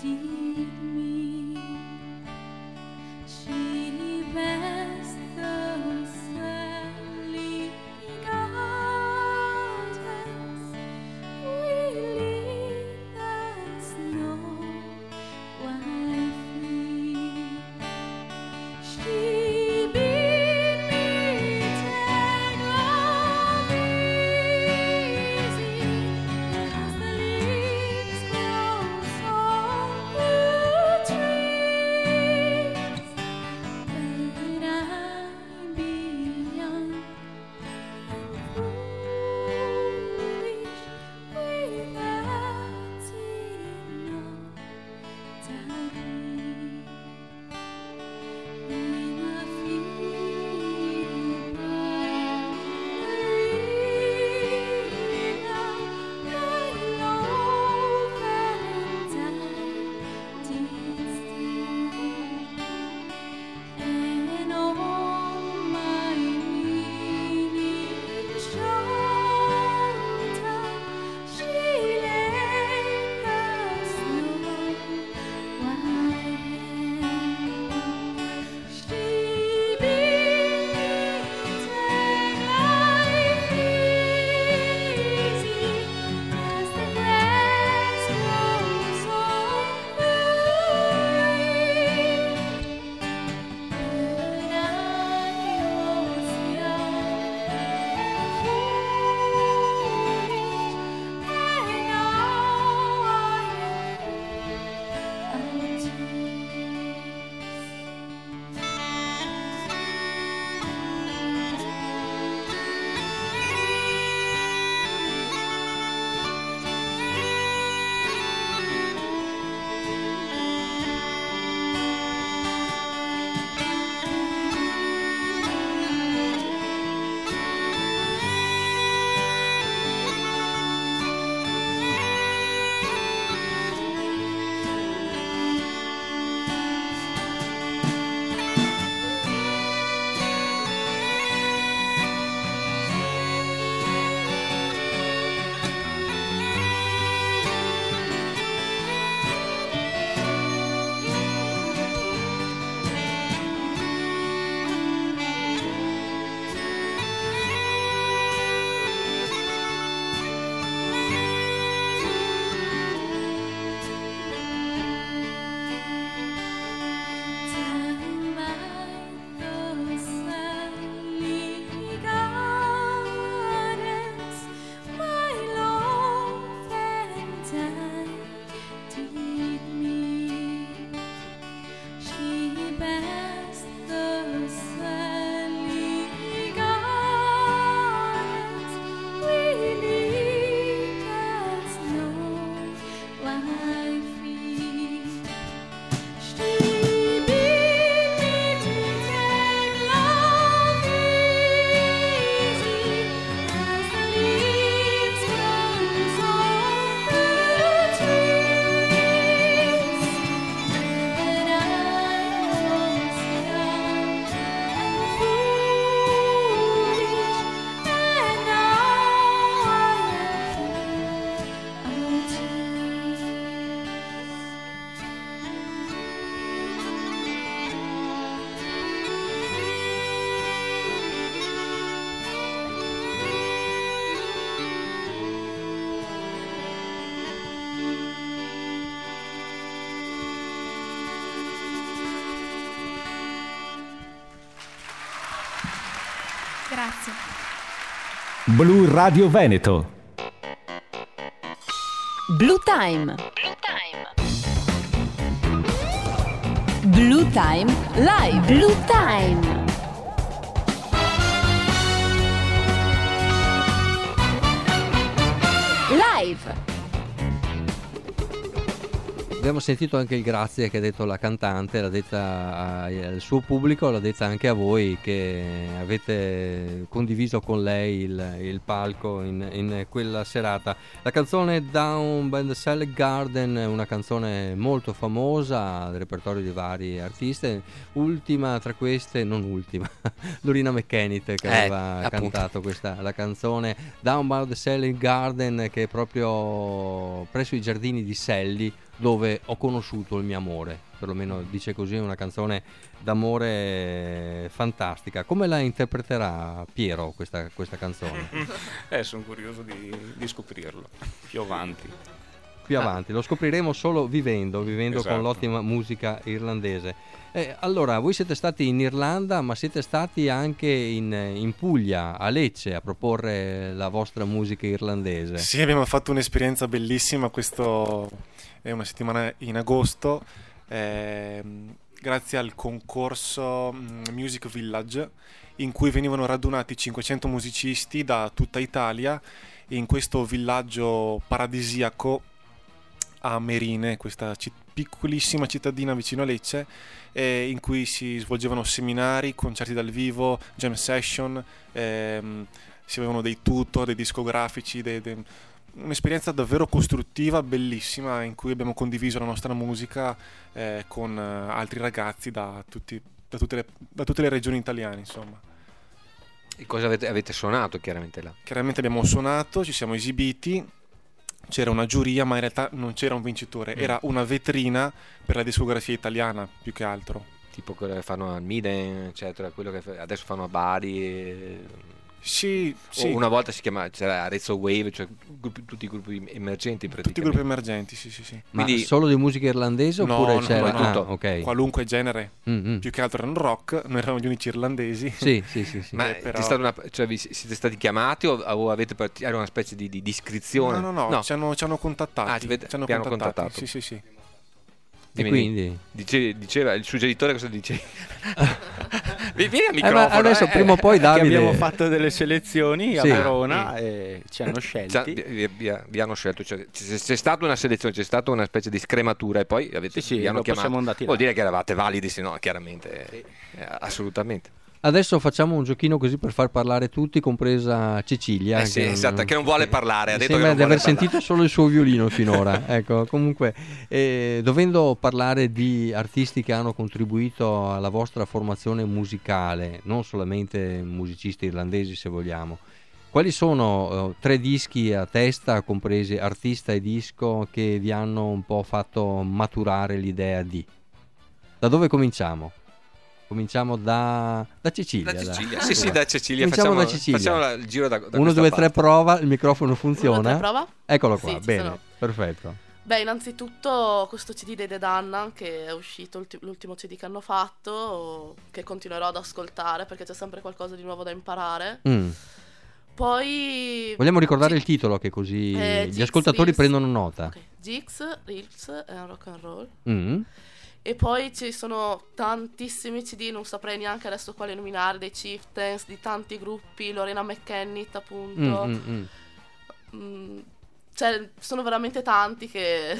Grazie. Blu Radio Veneto. Blue Time. Blue Time Live. Blue Time. Live. Abbiamo sentito anche il grazie che ha detto la cantante, l'ha detta al suo pubblico, l'ha detta anche a voi che avete condiviso con lei il, il palco in, in quella serata. La canzone Down by the Salad Garden è una canzone molto famosa del repertorio di vari artisti, ultima tra queste, non ultima, Lorina McKennitt che eh, aveva appunto. cantato questa, la canzone Down by the Salad Garden, che è proprio presso i giardini di Selly, dove ho conosciuto il mio amore, perlomeno dice così, è una canzone d'amore fantastica. Come la interpreterà Piero questa, questa canzone? Eh, sono curioso di, di scoprirlo più avanti. Più avanti, lo scopriremo solo vivendo, vivendo Esatto. con l'ottima musica irlandese. Eh, allora, voi siete stati in Irlanda, ma siete stati anche in, in Puglia, a Lecce, a proporre la vostra musica irlandese. Sì, abbiamo fatto un'esperienza bellissima, questo è una settimana in agosto, ehm, grazie al concorso mm, Music Village, in cui venivano radunati cinquecento musicisti da tutta Italia in questo villaggio paradisiaco a Merine, questa citt- piccolissima cittadina vicino a Lecce, eh, in cui si svolgevano seminari, concerti dal vivo, jam session, ehm, si avevano dei tutor, dei discografici, dei, dei... un'esperienza davvero costruttiva, bellissima, in cui abbiamo condiviso la nostra musica eh, con eh, altri ragazzi da, tutti, da, tutte le, da tutte le regioni italiane, insomma. E cosa avete, avete suonato chiaramente là? Chiaramente abbiamo suonato, ci siamo esibiti, c'era una giuria, ma in realtà non c'era un vincitore, Mm. era una vetrina per la discografia italiana, più che altro. Tipo quello che fanno al Miden, eccetera, quello che fa- adesso fanno a Bari. E... Sì, sì. O una volta si chiama, c'era Arezzo Wave, cioè gruppi- tutti i gruppi emergenti praticamente. Tutti i gruppi emergenti, sì, sì, sì. Ma Quindi- solo di musica irlandese No, oppure no, c'era no, ah, no. ok. Qualunque genere, Mm-hmm. più che altro erano rock, noi eravamo gli unici irlandesi. Sì, sì, sì, sì. Ma Eh, però- c'è stata una, cioè vi siete stati chiamati o, o avete part- era una specie di, di, di iscrizione? No, no, no, Ci, hanno, ci hanno contattati. Ah, ci avete- ci hanno vi hanno contattati. contattato. Sì, sì, sì. E quindi? Dice- diceva il suggeritore cosa dice? Vieni al Eh, microfono. ma adesso eh. prima o poi Che Davide abbiamo fatto delle selezioni a Sì. Verona e ci hanno scelti. Cioè, vi, vi- vi hanno scelto, cioè, c'è, c'è stata una selezione, c'è stata una specie di scrematura e poi avete, Sì, sì, vi hanno dopo siamo chiamato. andati là. Vuol dire che eravate validi, se no chiaramente eh, assolutamente. adesso facciamo un giochino così per far parlare tutti, compresa Cecilia. Eh sì, che esatto, che non vuole parlare, ha mi detto sembra che di non aver vuole sentito solo il suo violino finora. Ecco, comunque, eh, dovendo parlare di artisti che hanno contribuito alla vostra formazione musicale, non solamente musicisti irlandesi se vogliamo, quali sono eh, tre dischi a testa, compresi artista e disco, che vi hanno un po' fatto maturare l'idea di? Da dove cominciamo? Cominciamo da, da Cecilia. Da Cecilia, dai. sì, sì, da Cecilia. Cominciamo Facciamo, da Cecilia. facciamo la- il giro da, da Uno, questa due, parte. tre, prova. Il microfono funziona. Uno, due, tre, prova? Eccolo qua, Sì, ci bene, sono. perfetto. Beh, innanzitutto questo C D dei The Dannan, che è uscito ulti- l'ultimo C D che hanno fatto, che continuerò ad ascoltare perché c'è sempre qualcosa di nuovo da imparare. Mm. Poi Vogliamo ricordare Gi- il titolo, che così eh, gli Jigs, ascoltatori Reels. prendono nota. Ok, Jigs, Reels e Rock and Roll. Mm. E poi ci sono tantissimi C D, non saprei neanche adesso quale nominare, dei Chieftains, di tanti gruppi, Lorena McKennitt appunto. Mm, mm, mm. Mm, cioè, sono veramente tanti che...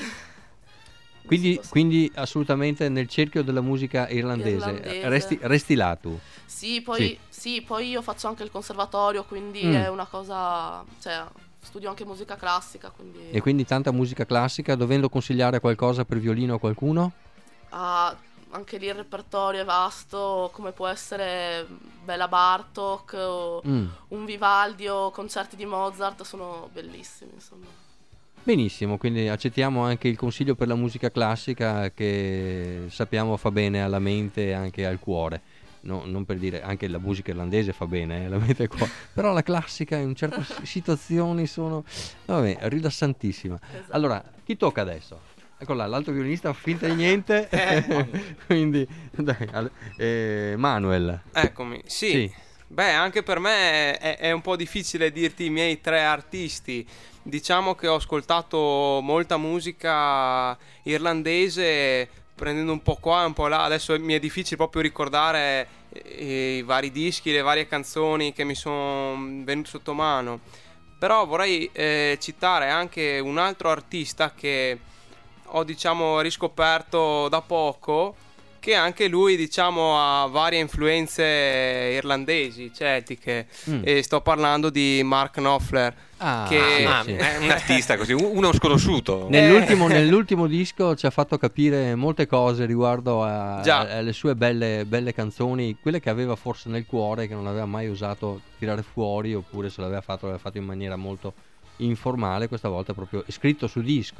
Quindi, quindi assolutamente nel cerchio della musica irlandese. Irlandese. Resti, resti là tu. Sì, poi, sì, poi io faccio anche il conservatorio, quindi Mm. è una cosa... Cioè, studio anche musica classica, quindi... E quindi tanta musica classica, dovendo consigliare qualcosa per violino a qualcuno? Ah, anche lì il repertorio è vasto, come può essere Bela Bartok o Mm. un Vivaldi o concerti di Mozart, sono bellissimi, insomma. Benissimo, quindi accettiamo anche il consiglio per la musica classica, che sappiamo fa bene alla mente e anche al cuore. No, non per dire, anche la musica irlandese fa bene, eh, la mente e il cuore. Però la classica in certe s- situazioni sono, vabbè, rilassantissima. Esatto. Allora, chi tocca adesso? Ecco là, l'altro violinista fa finta di niente. Quindi, dai, al- eh, Manuel. Eccomi, sì. Sì. Beh, anche per me è, è un po' difficile dirti i miei tre artisti. Diciamo che ho ascoltato molta musica irlandese, prendendo un po' qua e un po' là. Adesso mi è difficile proprio ricordare eh, i vari dischi, le varie canzoni che mi sono venute sotto mano. Però vorrei eh, citare anche un altro artista che ho, diciamo, riscoperto da poco, che anche lui, diciamo, ha varie influenze irlandesi, celtiche. Mm. E sto parlando di Mark Knopfler. Ah, che sì, Ah, sì. è un artista così, un- uno sconosciuto. Nell'ultimo, nell'ultimo disco ci ha fatto capire molte cose riguardo a- Già. a- alle sue belle, belle canzoni, quelle che aveva forse nel cuore, che non aveva mai osato tirare fuori, oppure se l'aveva fatto, l'aveva fatto in maniera molto informale. Questa volta proprio è scritto su disco.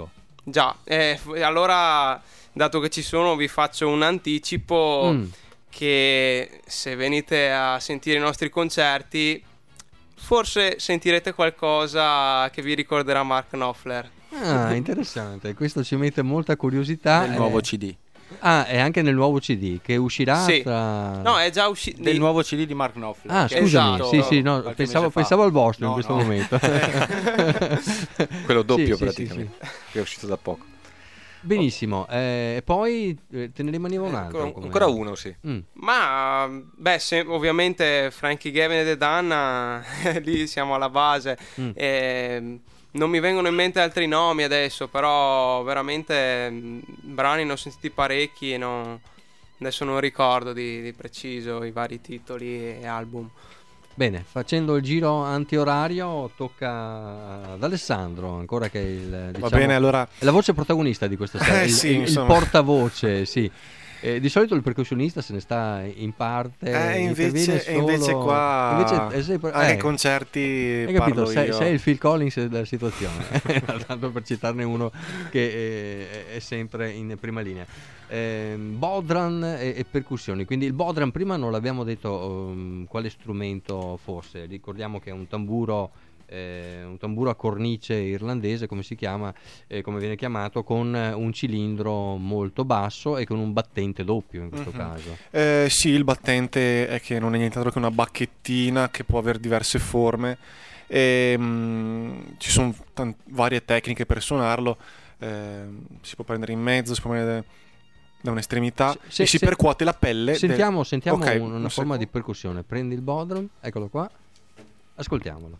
Già, eh, f- allora dato che ci sono vi faccio un anticipo Mm. che se venite a sentire i nostri concerti forse sentirete qualcosa che vi ricorderà Mark Knopfler. Ah, interessante, questo ci mette molta curiosità. Del eh, nuovo C D. Ah, è anche nel nuovo C D che uscirà Sì. tra... No, è già uscito. Del nuovo C D di Mark Knopfler. Ah, che è scusami, uscito sì, sì, no, qualche pensavo, mese fa. pensavo al vostro No, in questo no. momento. Quello doppio Sì, sì, praticamente, sì, che è uscito da poco. Benissimo, e poi eh, te ne rimaneva un altro. Ancora, come- ancora uno, sì. Mm. Ma beh, se- ovviamente Frankie Gavin e The Danna lì siamo alla base. Mm. E, non mi vengono in mente altri nomi adesso, però veramente mh, brani ne ho sentiti parecchi e non- adesso non ricordo di, di preciso i vari titoli e album. Bene, facendo il giro antiorario tocca ad Alessandro, ancora che è il, diciamo, bene, allora- è la voce protagonista di questa serie, Eh, il, sì, il- il insomma. portavoce, sì. Eh, di solito il percussionista se ne sta in parte, Eh, invece, interviene e invece solo- qua invece, eh, sei- anche ai eh, concerti hai parlo capito, sei, io. sei il Phil Collins della situazione, tanto per citarne uno che eh, è sempre in prima linea. Eh, Bodhran e, e percussioni, quindi il Bodhran prima non l'abbiamo detto um, quale strumento fosse, ricordiamo che è un tamburo eh, un tamburo a cornice irlandese, come si chiama, eh, come viene chiamato, con un cilindro molto basso e con un battente doppio in questo Mhm. caso. Eh, sì, il battente è che non è nient'altro che una bacchettina che può avere diverse forme e, mm, ci sono tan- varie tecniche per suonarlo. Eh, si può prendere in mezzo, si può prendere da un'estremità Se- e si se- percuote la pelle del- Sentiamo, sentiamo Ok, un- una un forma secondo. di percussione. Prendi il Bodhran, eccolo qua, ascoltiamolo.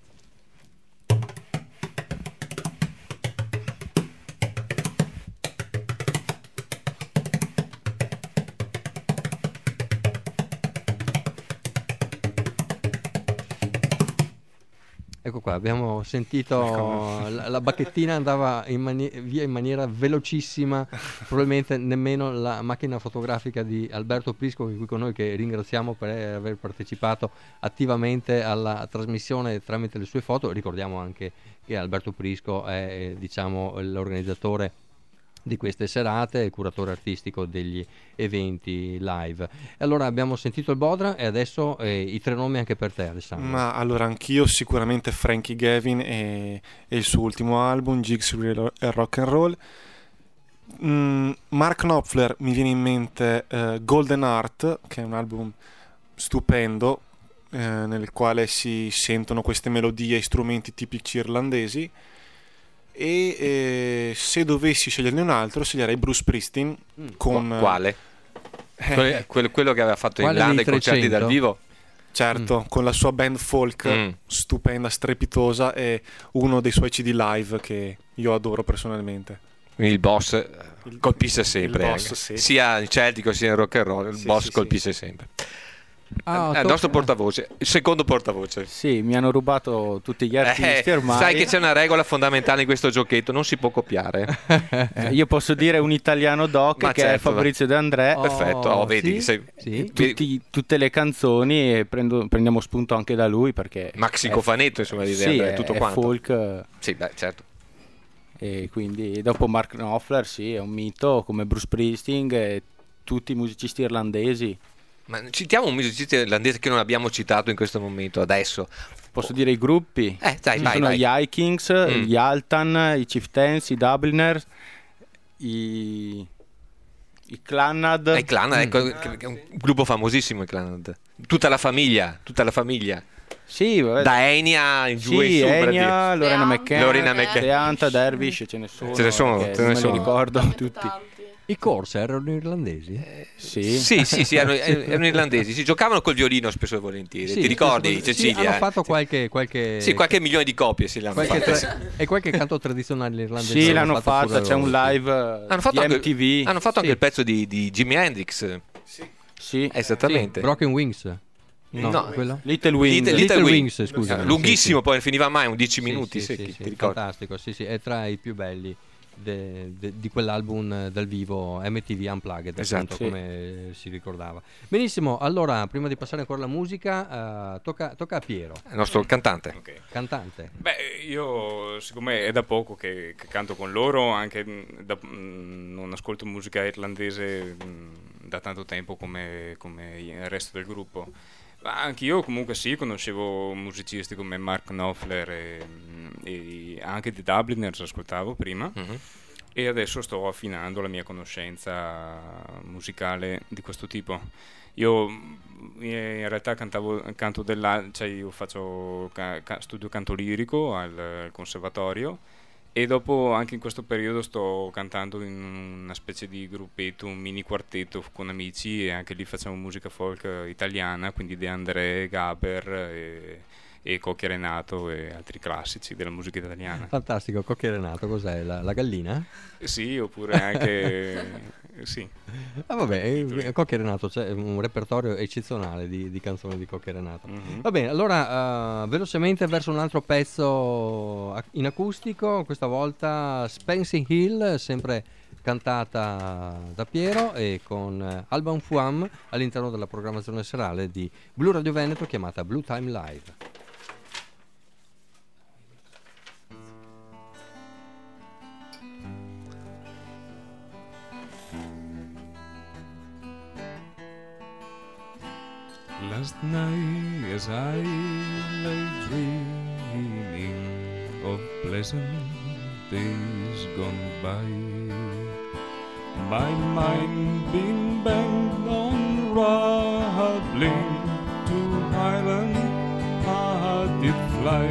Ecco qua, abbiamo sentito Ecco. la, la bacchettina andava in mani- via in maniera velocissima, probabilmente nemmeno la macchina fotografica di Alberto Prisco, che è qui con noi, che ringraziamo per aver partecipato attivamente alla trasmissione tramite le sue foto. Ricordiamo anche che Alberto Prisco è, eh, diciamo, l'organizzatore di queste serate, il curatore artistico degli eventi live. E allora abbiamo sentito il Bodhran e adesso eh, i tre nomi anche per te, Alessandro. Ma allora anch'io sicuramente Frankie Gavin e, e il suo ultimo album Jigsaw e Rock and Roll. Mm, Mark Knopfler mi viene in mente eh, Golden Heart, che è un album stupendo eh, nel quale si sentono queste melodie e strumenti tipici irlandesi. E eh, se dovessi sceglierne un altro sceglierei Bruce Springsteen con Qu- Quale? eh, Quello, quello- quello che aveva fatto in Quale Irlanda i dei concerti trecento? dal vivo? certo, con la sua band folk Mm. stupenda, strepitosa, e uno dei suoi C D live che io adoro personalmente. Quindi il boss eh, Il- colpisce sempre, il boss, anche. sì. sia il celtico sia il rock and roll, il Sì, boss sì, colpisce sempre. Ah, Eh, il tocca- nostro portavoce, il secondo portavoce. Sì, mi hanno rubato tutti gli artisti Eh, ormai. sai che c'è una regola fondamentale in questo giochetto, non si può copiare. Eh, io posso dire un italiano doc Ma che è certo. Fabrizio De André. Oh, Perfetto, oh, vedi, sì? sei- Sì. Tutti- tutte le canzoni e prendo- prendiamo spunto anche da lui perché Maxi è- Cofanetto, insomma, di sì, Andrea, è, tutto è quanto. folk, eh, Sì, beh, certo. e quindi dopo Mark Knopfler sì, è un mito come Bruce Springsteen e tutti i musicisti irlandesi. Ma citiamo un musicista irlandese che non abbiamo citato in questo momento, adesso. Posso dire i gruppi? Eh, dai, Ci vai, sono vai. gli Vikings, Mm. gli Altan, i Chieftains, i Dubliners, i, i Clannad. Eh, i Clan, ecco, che- che è un gruppo famosissimo, i Clan. Tutta la famiglia, tutta la famiglia. Sì, vabbè. Da Enya in giù e in Sì, su, per Enya, dire. Lorena Deanta. McKenna, Lorena McKenna. Deanta, Dervish, ce ne sono. Ce ne sono, che ce ne non me sono. li ricordo Veramente tutti. tanti. I Corsa erano irlandesi? Sì. Sì, sì, sì, erano, erano irlandesi, si giocavano col violino spesso e volentieri. Sì, Ti ricordi, sì, Cecilia? Sì, hanno eh? fatto qualche, qualche, Sì, qualche milione di copie sì, l'hanno qualche fatte. tra- e qualche canto tradizionale irlandese. Sì, l'hanno l'hanno fatto fatta, pure c'è un loro, sì. live eh, Hanno fatto di anche, M T V. hanno fatto anche Sì. il pezzo di, di Jimi Hendrix. Sì. Esattamente. Broken Wings. No, No. quello? Little Wing. Little, Little Little Wings, Wings, scusa. lunghissimo, Sì, poi non finiva mai, un dieci Sì, minuti sì, secchi, sì, sì, ti ricordi? fantastico, sì, sì, è tra i più belli de, de, di quell'album dal vivo M T V Unplugged, esatto, appunto, sì. come si ricordava. Benissimo, allora prima di passare ancora alla musica, uh, tocca, tocca a Piero, il nostro cantante. Okay. Cantante. Beh, io siccome è da poco che, che canto con loro, anche da, mh, non ascolto musica irlandese mh, da tanto tempo come, come il resto del gruppo. Ma anche io comunque sì, conoscevo musicisti come Mark Knopfler e, e anche The Dubliners ascoltavo prima, mm-hmm. e adesso sto affinando la mia conoscenza musicale di questo tipo. Io in realtà cantavo, canto della, cioè io faccio ca, ca, studio canto lirico al, al conservatorio, e dopo anche in questo periodo sto cantando in una specie di gruppetto, un mini quartetto con amici, e anche lì facciamo musica folk italiana, quindi De André, Gaber e, e Cocchi e Renato e altri classici della musica italiana. Fantastico. Cocchi e Renato cos'è? La, la gallina? Sì, oppure anche sì. Ah, vabbè, Cocchi e Renato, c'è un repertorio eccezionale di, di canzoni di Cocchi e Renato. Mm-hmm. Va bene, allora uh, velocemente verso un altro pezzo in acustico, questa volta Spencer Hill, sempre cantata da Piero, e con uh, Alban Fuam all'interno della programmazione serale di Blu Radio Veneto chiamata Blue Time Live. Last night as I lay dreaming of pleasant days gone by, my mind being bent on traveling to Ireland, I did fly.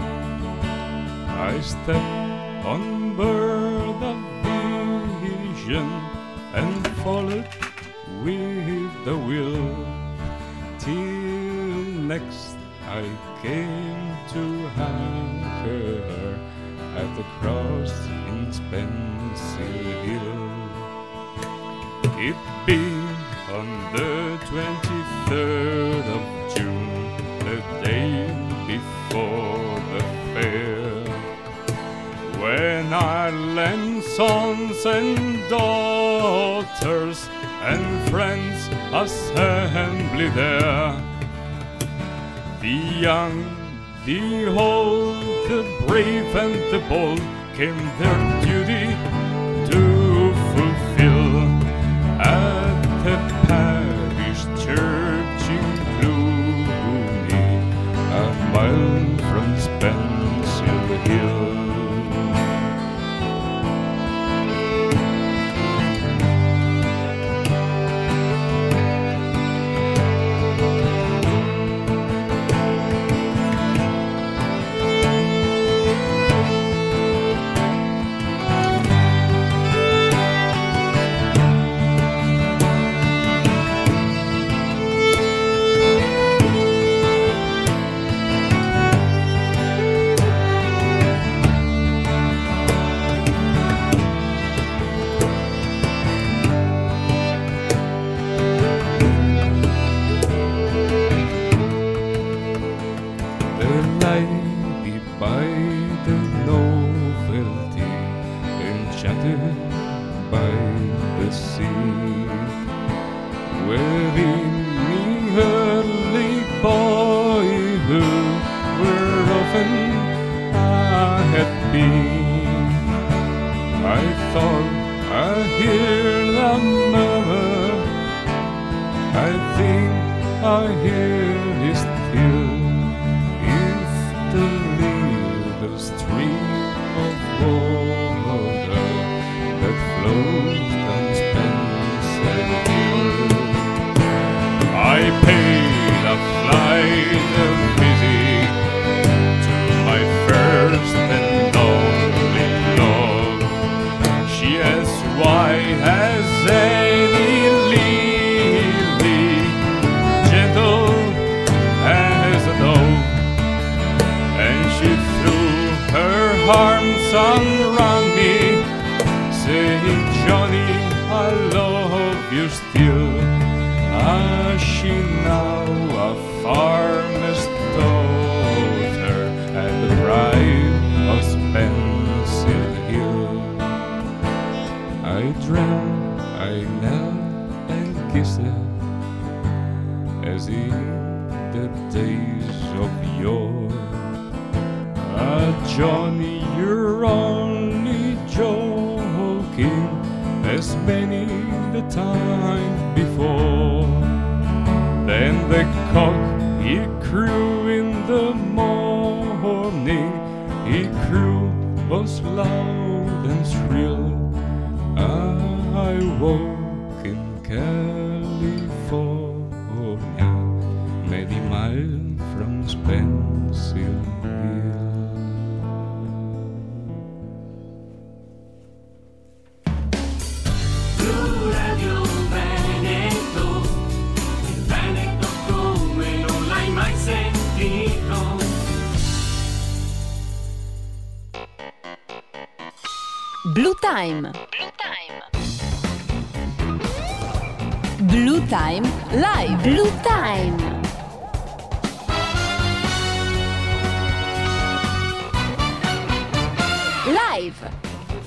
I stepped on board the vision and followed with the will, till next I came to anchor at the cross in Spencer Hill. It being on the twenty-third of June, the day before the fair, when Ireland's sons and daughters and friends assembly there, the young, the old, the brave and the bold came their duty to fulfill at the parish church in Cluny, a mile from Spencer Hill. dreamt I knelt and kissed her, as in the days of yore. Ah, Johnny, you're only joking, as many the time before. Then the cock he crew in the morning, he crew was loud and shrill. I woke in California, many miles from Spencer Hill. Blu Radio Veneto, il Veneto come non l'hai mai sentito. Blue Time. Blue Time Live. Blue Time. Live.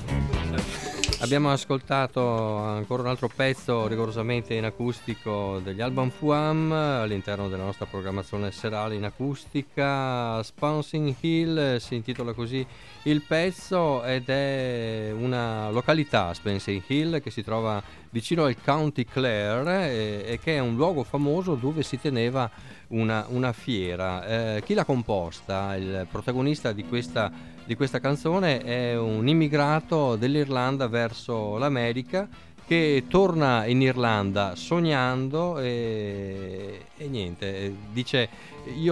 Abbiamo ascoltato ancora un altro pezzo rigorosamente in acustico degli Alban Fuam all'interno della nostra programmazione serale in acustica. Sponsing Hill si intitola così il pezzo ed è una località, Sponsing Hill, che si trova vicino al County Clare e, e che è un luogo famoso dove si teneva una, una fiera. Eh, chi l'ha composta? Il protagonista di questa di questa canzone è un immigrato dell'Irlanda verso l'America che torna in Irlanda sognando e, e niente, dice io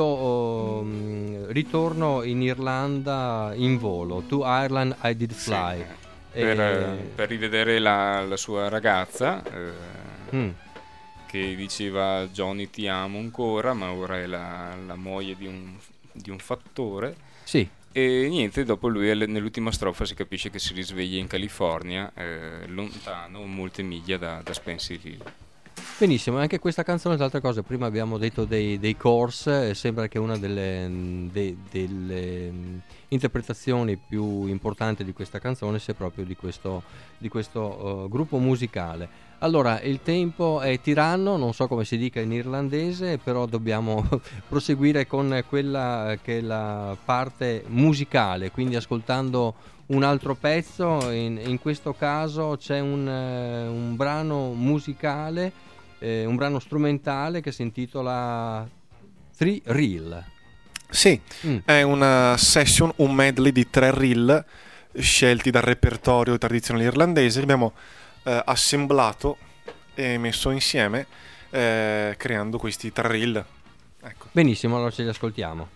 um, ritorno in Irlanda in volo, to Ireland I did fly. Sì, e... per, per rivedere la, la sua ragazza eh, mm. che diceva Johnny ti amo ancora, ma ora è la, la moglie di un, di un fattore. Sì. E niente, dopo lui nell'ultima strofa si capisce che si risveglia in California, eh, lontano, molte miglia da, da Spencer Hill. Benissimo, anche questa canzone, tra altre cose, prima abbiamo detto dei, dei Course, e sembra che una delle, de, delle interpretazioni più importanti di questa canzone sia proprio di questo, di questo uh, gruppo musicale. Allora, il tempo è tiranno, non so come si dica in irlandese, però dobbiamo proseguire con quella che è la parte musicale, quindi ascoltando un altro pezzo. In, in questo caso c'è un, uh, un brano musicale, eh, un brano strumentale che si intitola Three Reel. Sì, mm. è una session, un medley di tre reel scelti dal repertorio tradizionale irlandese che abbiamo eh, assemblato e messo insieme eh, creando questi tre reel. Ecco. Benissimo, allora ce li ascoltiamo.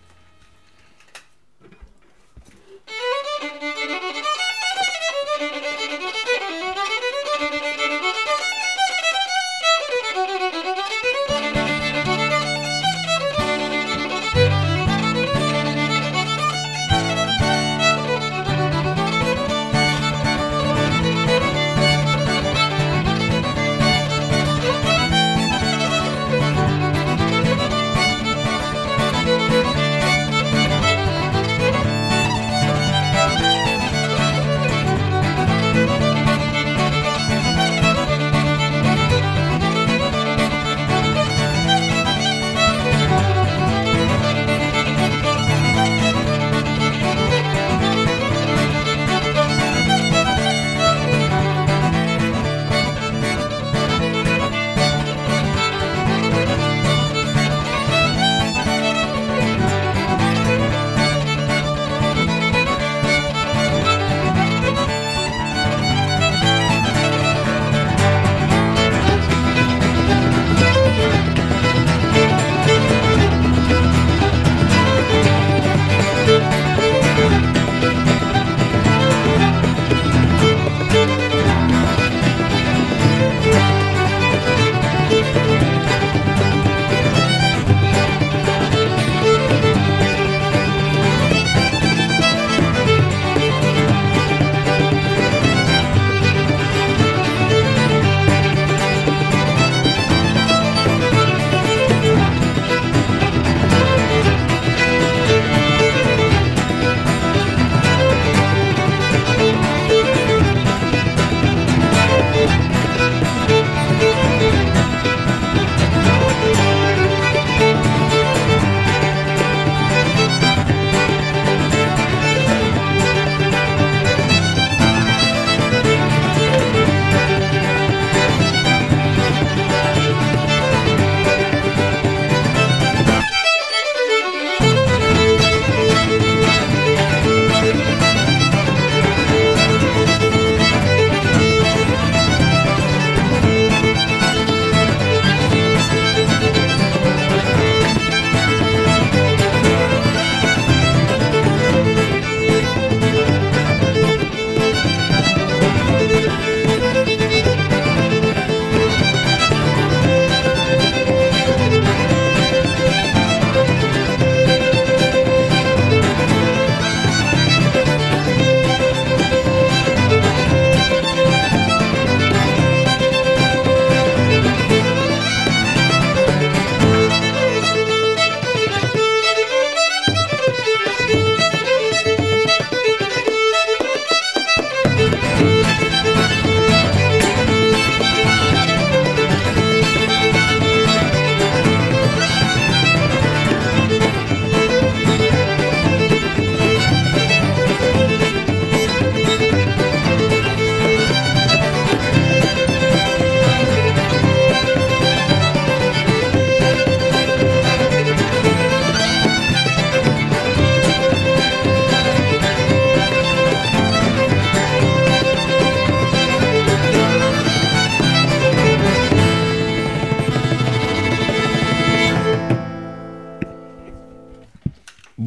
Thank you.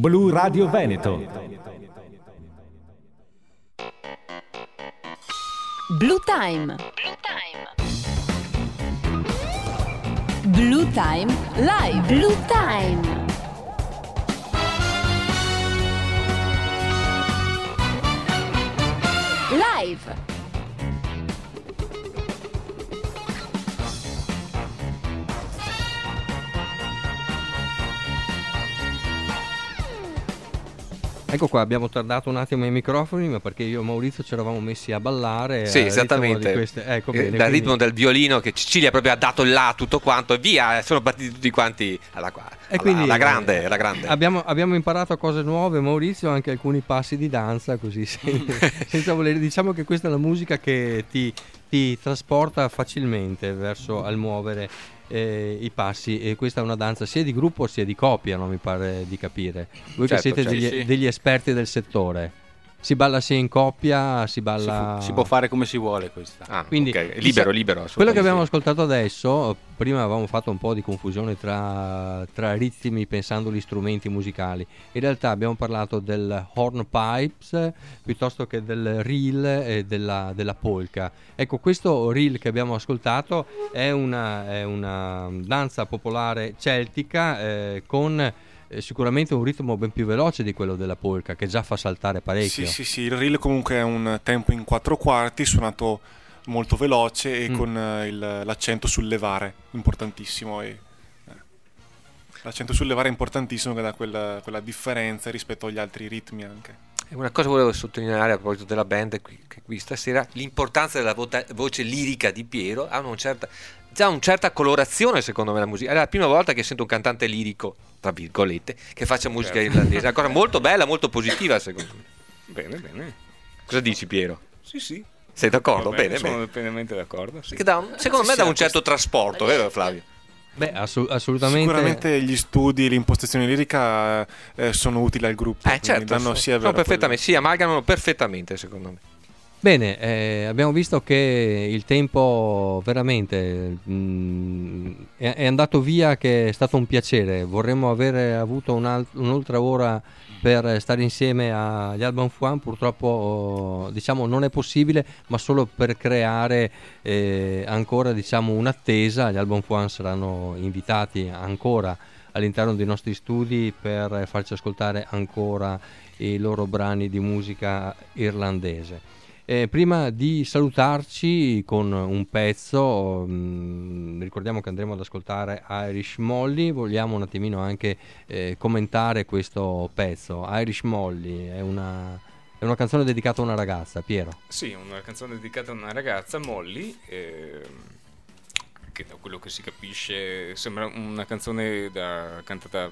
Blu Radio Veneto. Blue Time. Blue Time Live. Blue Time. Live. Ecco qua, abbiamo tardato un attimo i microfoni, ma perché io e Maurizio ci eravamo messi a ballare. Sì, al esattamente. ritmo di queste... ecco, bene, dal quindi... ritmo del violino che Cecilia proprio ha dato là tutto quanto e via, sono partiti tutti quanti alla, alla, e quindi, alla grande, alla grande. Abbiamo, abbiamo imparato cose nuove, Maurizio, anche alcuni passi di danza, così sen- senza voler. Diciamo che questa è la musica che ti, ti trasporta facilmente verso al muovere Eh, i passi, e questa è una danza sia di gruppo sia di coppia, non mi pare di capire. Voi Certo, che siete certo, degli, sì. degli esperti del settore, si balla sia in coppia, si balla... Si, fu- si può fare come si vuole questa. Ah, Quindi, ok, libero, libero. Quello che assolutamente abbiamo sì. ascoltato adesso, prima avevamo fatto un po' di confusione tra, tra ritmi pensando agli strumenti musicali. In realtà abbiamo parlato del hornpipes piuttosto che del reel e della, della polka. Ecco, questo reel che abbiamo ascoltato è una, è una danza popolare celtica eh, con... eh, sicuramente un ritmo ben più veloce di quello della polka, che già fa saltare parecchio. Sì, sì, sì, il reel comunque è un tempo in quattro quarti, suonato molto veloce e Mm. con eh, il- l'accento sul levare, importantissimo. E, eh, l'accento sul levare è importantissimo, che dà quella, quella differenza rispetto agli altri ritmi anche. E una cosa volevo sottolineare a proposito della band qui, che qui stasera, l'importanza della vota- voce lirica di Piero. Ha una certa, già una certa colorazione secondo me la musica. È la prima volta che sento un cantante lirico, tra virgolette, che faccia musica Certo. irlandese. È una cosa molto bella, molto positiva secondo me. Bene, bene. Cosa dici, Piero? Sì, sì. Sei d'accordo? Va bene, Bene, sono bene. pienamente d'accordo. Sì. Perché dà un- secondo Sì, me sì, dà un questo- certo trasporto, vero Flavio? Beh, assu- assolutamente. Sicuramente gli studi, l'impostazione lirica eh, sono utili al gruppo. Eh quindi certo, danno sono, sia sono vera perfettamente, si amalgamano perfettamente secondo me. Bene, eh, abbiamo visto che il tempo veramente mh, è, è andato via, che è stato un piacere. Vorremmo avere avuto un'al- un'altra ora per stare insieme agli Alban Fuan. Purtroppo oh, diciamo non è possibile, ma solo per creare eh, ancora diciamo un'attesa. Gli Alban Fuan saranno invitati ancora all'interno dei nostri studi per farci ascoltare ancora i loro brani di musica irlandese. Eh, prima di salutarci con un pezzo, mh, ricordiamo che andremo ad ascoltare Irish Molly. Vogliamo un attimino anche eh, commentare questo pezzo. Irish Molly è una, è una canzone dedicata a una ragazza, Piero. Sì, una canzone dedicata a una ragazza, Molly, ehm, che da quello che si capisce sembra una canzone da, cantata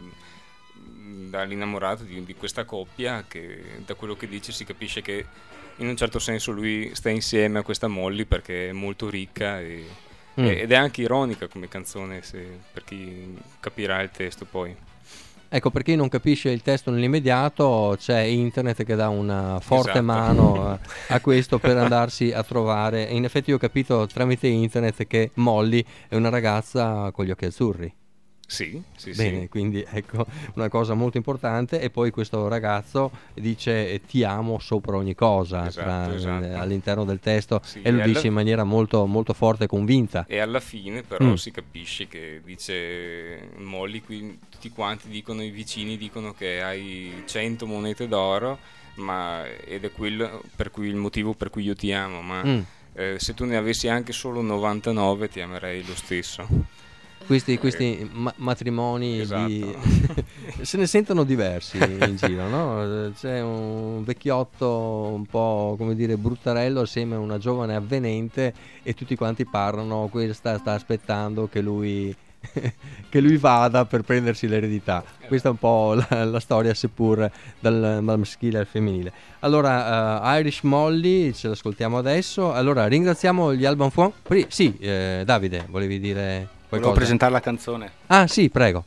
dall'innamorato di, di questa coppia, che da quello che dice si capisce che in un certo senso lui sta insieme a questa Molly perché è molto ricca e, Mm. ed è anche ironica come canzone, se, per chi capirà il testo poi. Ecco, per chi non capisce il testo nell'immediato, c'è internet che dà una forte Esatto. mano a, a questo per andarsi a trovare. E in effetti io ho capito tramite internet che Molly è una ragazza con gli occhi azzurri. Sì, sì, Bene, sì. quindi ecco una cosa molto importante. E poi questo ragazzo dice eh, ti amo sopra ogni cosa, Esatto, tra- esatto. eh, all'interno del testo, Sì, e lo e dice alla- in maniera molto, molto forte e convinta. E alla fine però Mm. si capisce che dice Molly, qui tutti quanti dicono, i vicini dicono che hai cento monete d'oro, ma ed è quello per cui il motivo per cui io ti amo, ma Mm. eh, se tu ne avessi anche solo novantanove ti amerei lo stesso. Questi, questi ma- matrimoni Esatto. di... se ne sentono diversi in giro, no? C'è un vecchiotto un po', come dire, bruttarello assieme a una giovane avvenente, e tutti quanti parlano, questa sta aspettando che lui che lui vada per prendersi l'eredità. Questa è un po' la, la storia, seppur dal maschile al femminile. Allora, uh, Irish Molly ce l'ascoltiamo adesso. Allora, ringraziamo gli Alban Fuan. Pri- sì, eh, Davide, volevi dire Volevo qualcosa? presentare la canzone. Ah sì, prego.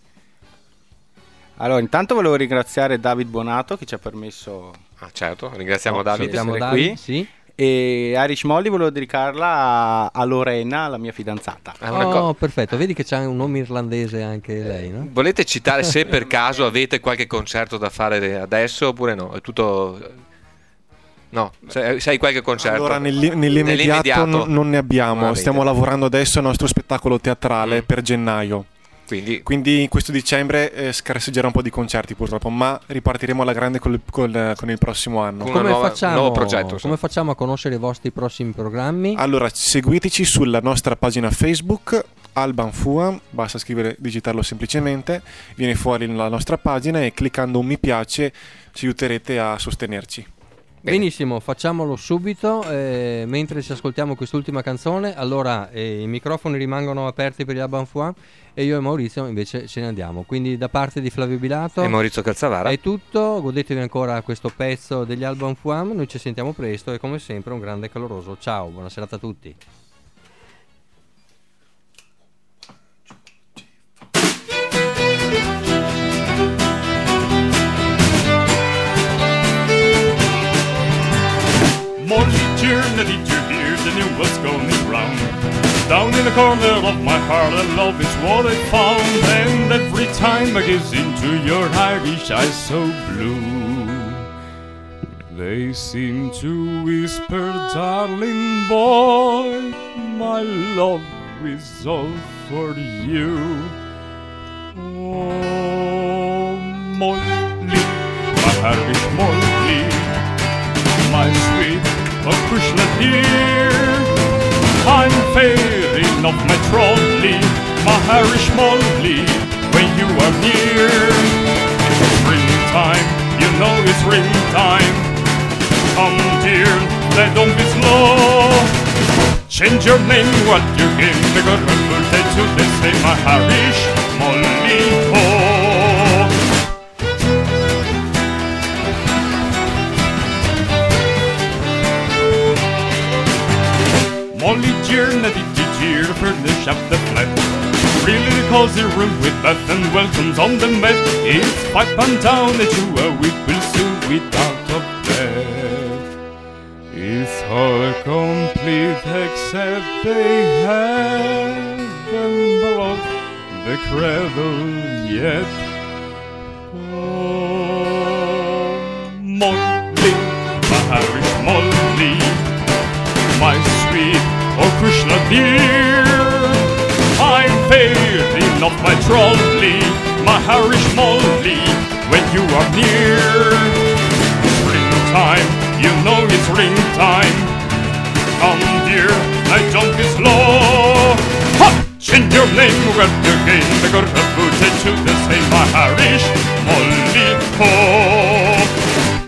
Allora, intanto volevo ringraziare David Bonato che ci ha permesso Ah certo, ringraziamo No, Davide. di essere Ringraziamo qui. Davide, sì. E Irish Molly volevo dedicarla a, a Lorena, la mia fidanzata. Oh, perfetto, vedi che c'ha un nome irlandese anche lei, no? Volete citare se per caso avete qualche concerto da fare adesso oppure no? È tutto... No, se hai qualche concerto? Allora, nell'i- nell'immediato, nell'immediato non, non ne abbiamo. Ah, Stiamo lavorando adesso al nostro spettacolo teatrale mm. per gennaio. Quindi, Quindi in questo dicembre eh, scarseggerà un po' di concerti purtroppo, ma ripartiremo alla grande col, col, con il prossimo anno. Come, nuova, facciamo, nuovo progetto, come facciamo a conoscere i vostri prossimi programmi? Allora, seguiteci sulla nostra pagina Facebook Alban Fuam, basta scrivere, digitarlo semplicemente, viene fuori la nostra pagina e cliccando un mi piace ci aiuterete a sostenerci. Benissimo, facciamolo subito, eh, mentre ci ascoltiamo quest'ultima canzone. Allora eh, i microfoni rimangono aperti per gli Alban Fuam e io e Maurizio invece ce ne andiamo. Quindi da parte di Flavio Bilato e Maurizio Calzavara è tutto, godetevi ancora questo pezzo degli Alban Fuam, noi ci sentiamo presto e come sempre un grande caloroso ciao, buona serata a tutti. Molly Tierney, did you hear the news was going round? Down in the corner of my heart, and love is what I found. And every time I gaze into your Irish eyes so blue, they seem to whisper, darling boy, my love is all for you. Oh, Molly, my Irish Molly, my sweet oh Krishna dear, I'm failing off my trolley, my Irish Molly, when you are near. Springtime, you know it's springtime. Come dear, let don't be slow. Change your name, what you give me, got a birthday to the same, my Irish Molly, oh. Molly Tierney, did you hear the furnish up the flat? Really the cozy room with bath and welcomes on the mat. It's five pound down that you a week will soon without of bed. It's all complete except they haven't brought the cradle yet. Oh, Molly, my Irish Molly, my sweet oh Krishna dear, I'm failing off my trolley, my Irish Molly, when you are near. Springtime, you know it's springtime. Come dear, I jump is low. Ha! Change your name, what you gain, I got a booted to the same, my Irish Molly, oh.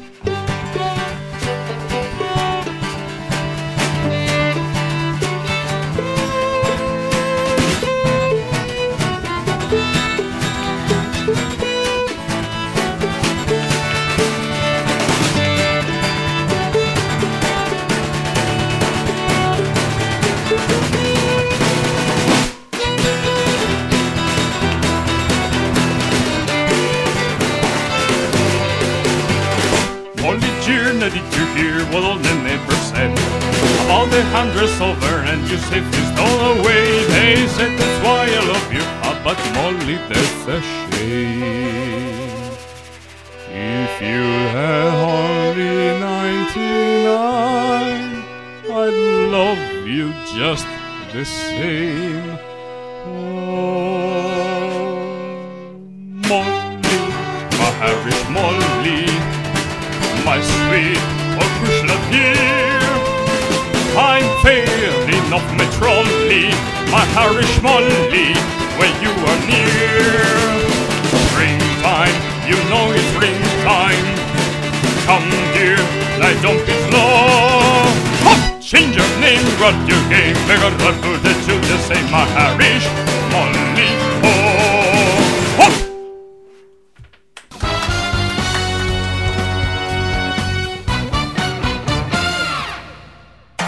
Did you hear what all the neighbors said about the hundreds over and you saved this stole away? They said that's why I love you, ah, but Molly, that's a shame. If you had only ninety-nine, I'd love you just the same. Oh, Molly, my Irish Molly, my sweet oh Krishna dear, I'm failing off my trolley, my Irish Molly, when you are near. Springtime, you know it's springtime. Come dear, I don't be slow. Ha! Change your name, what you gave, I got to put it to the same, my Irish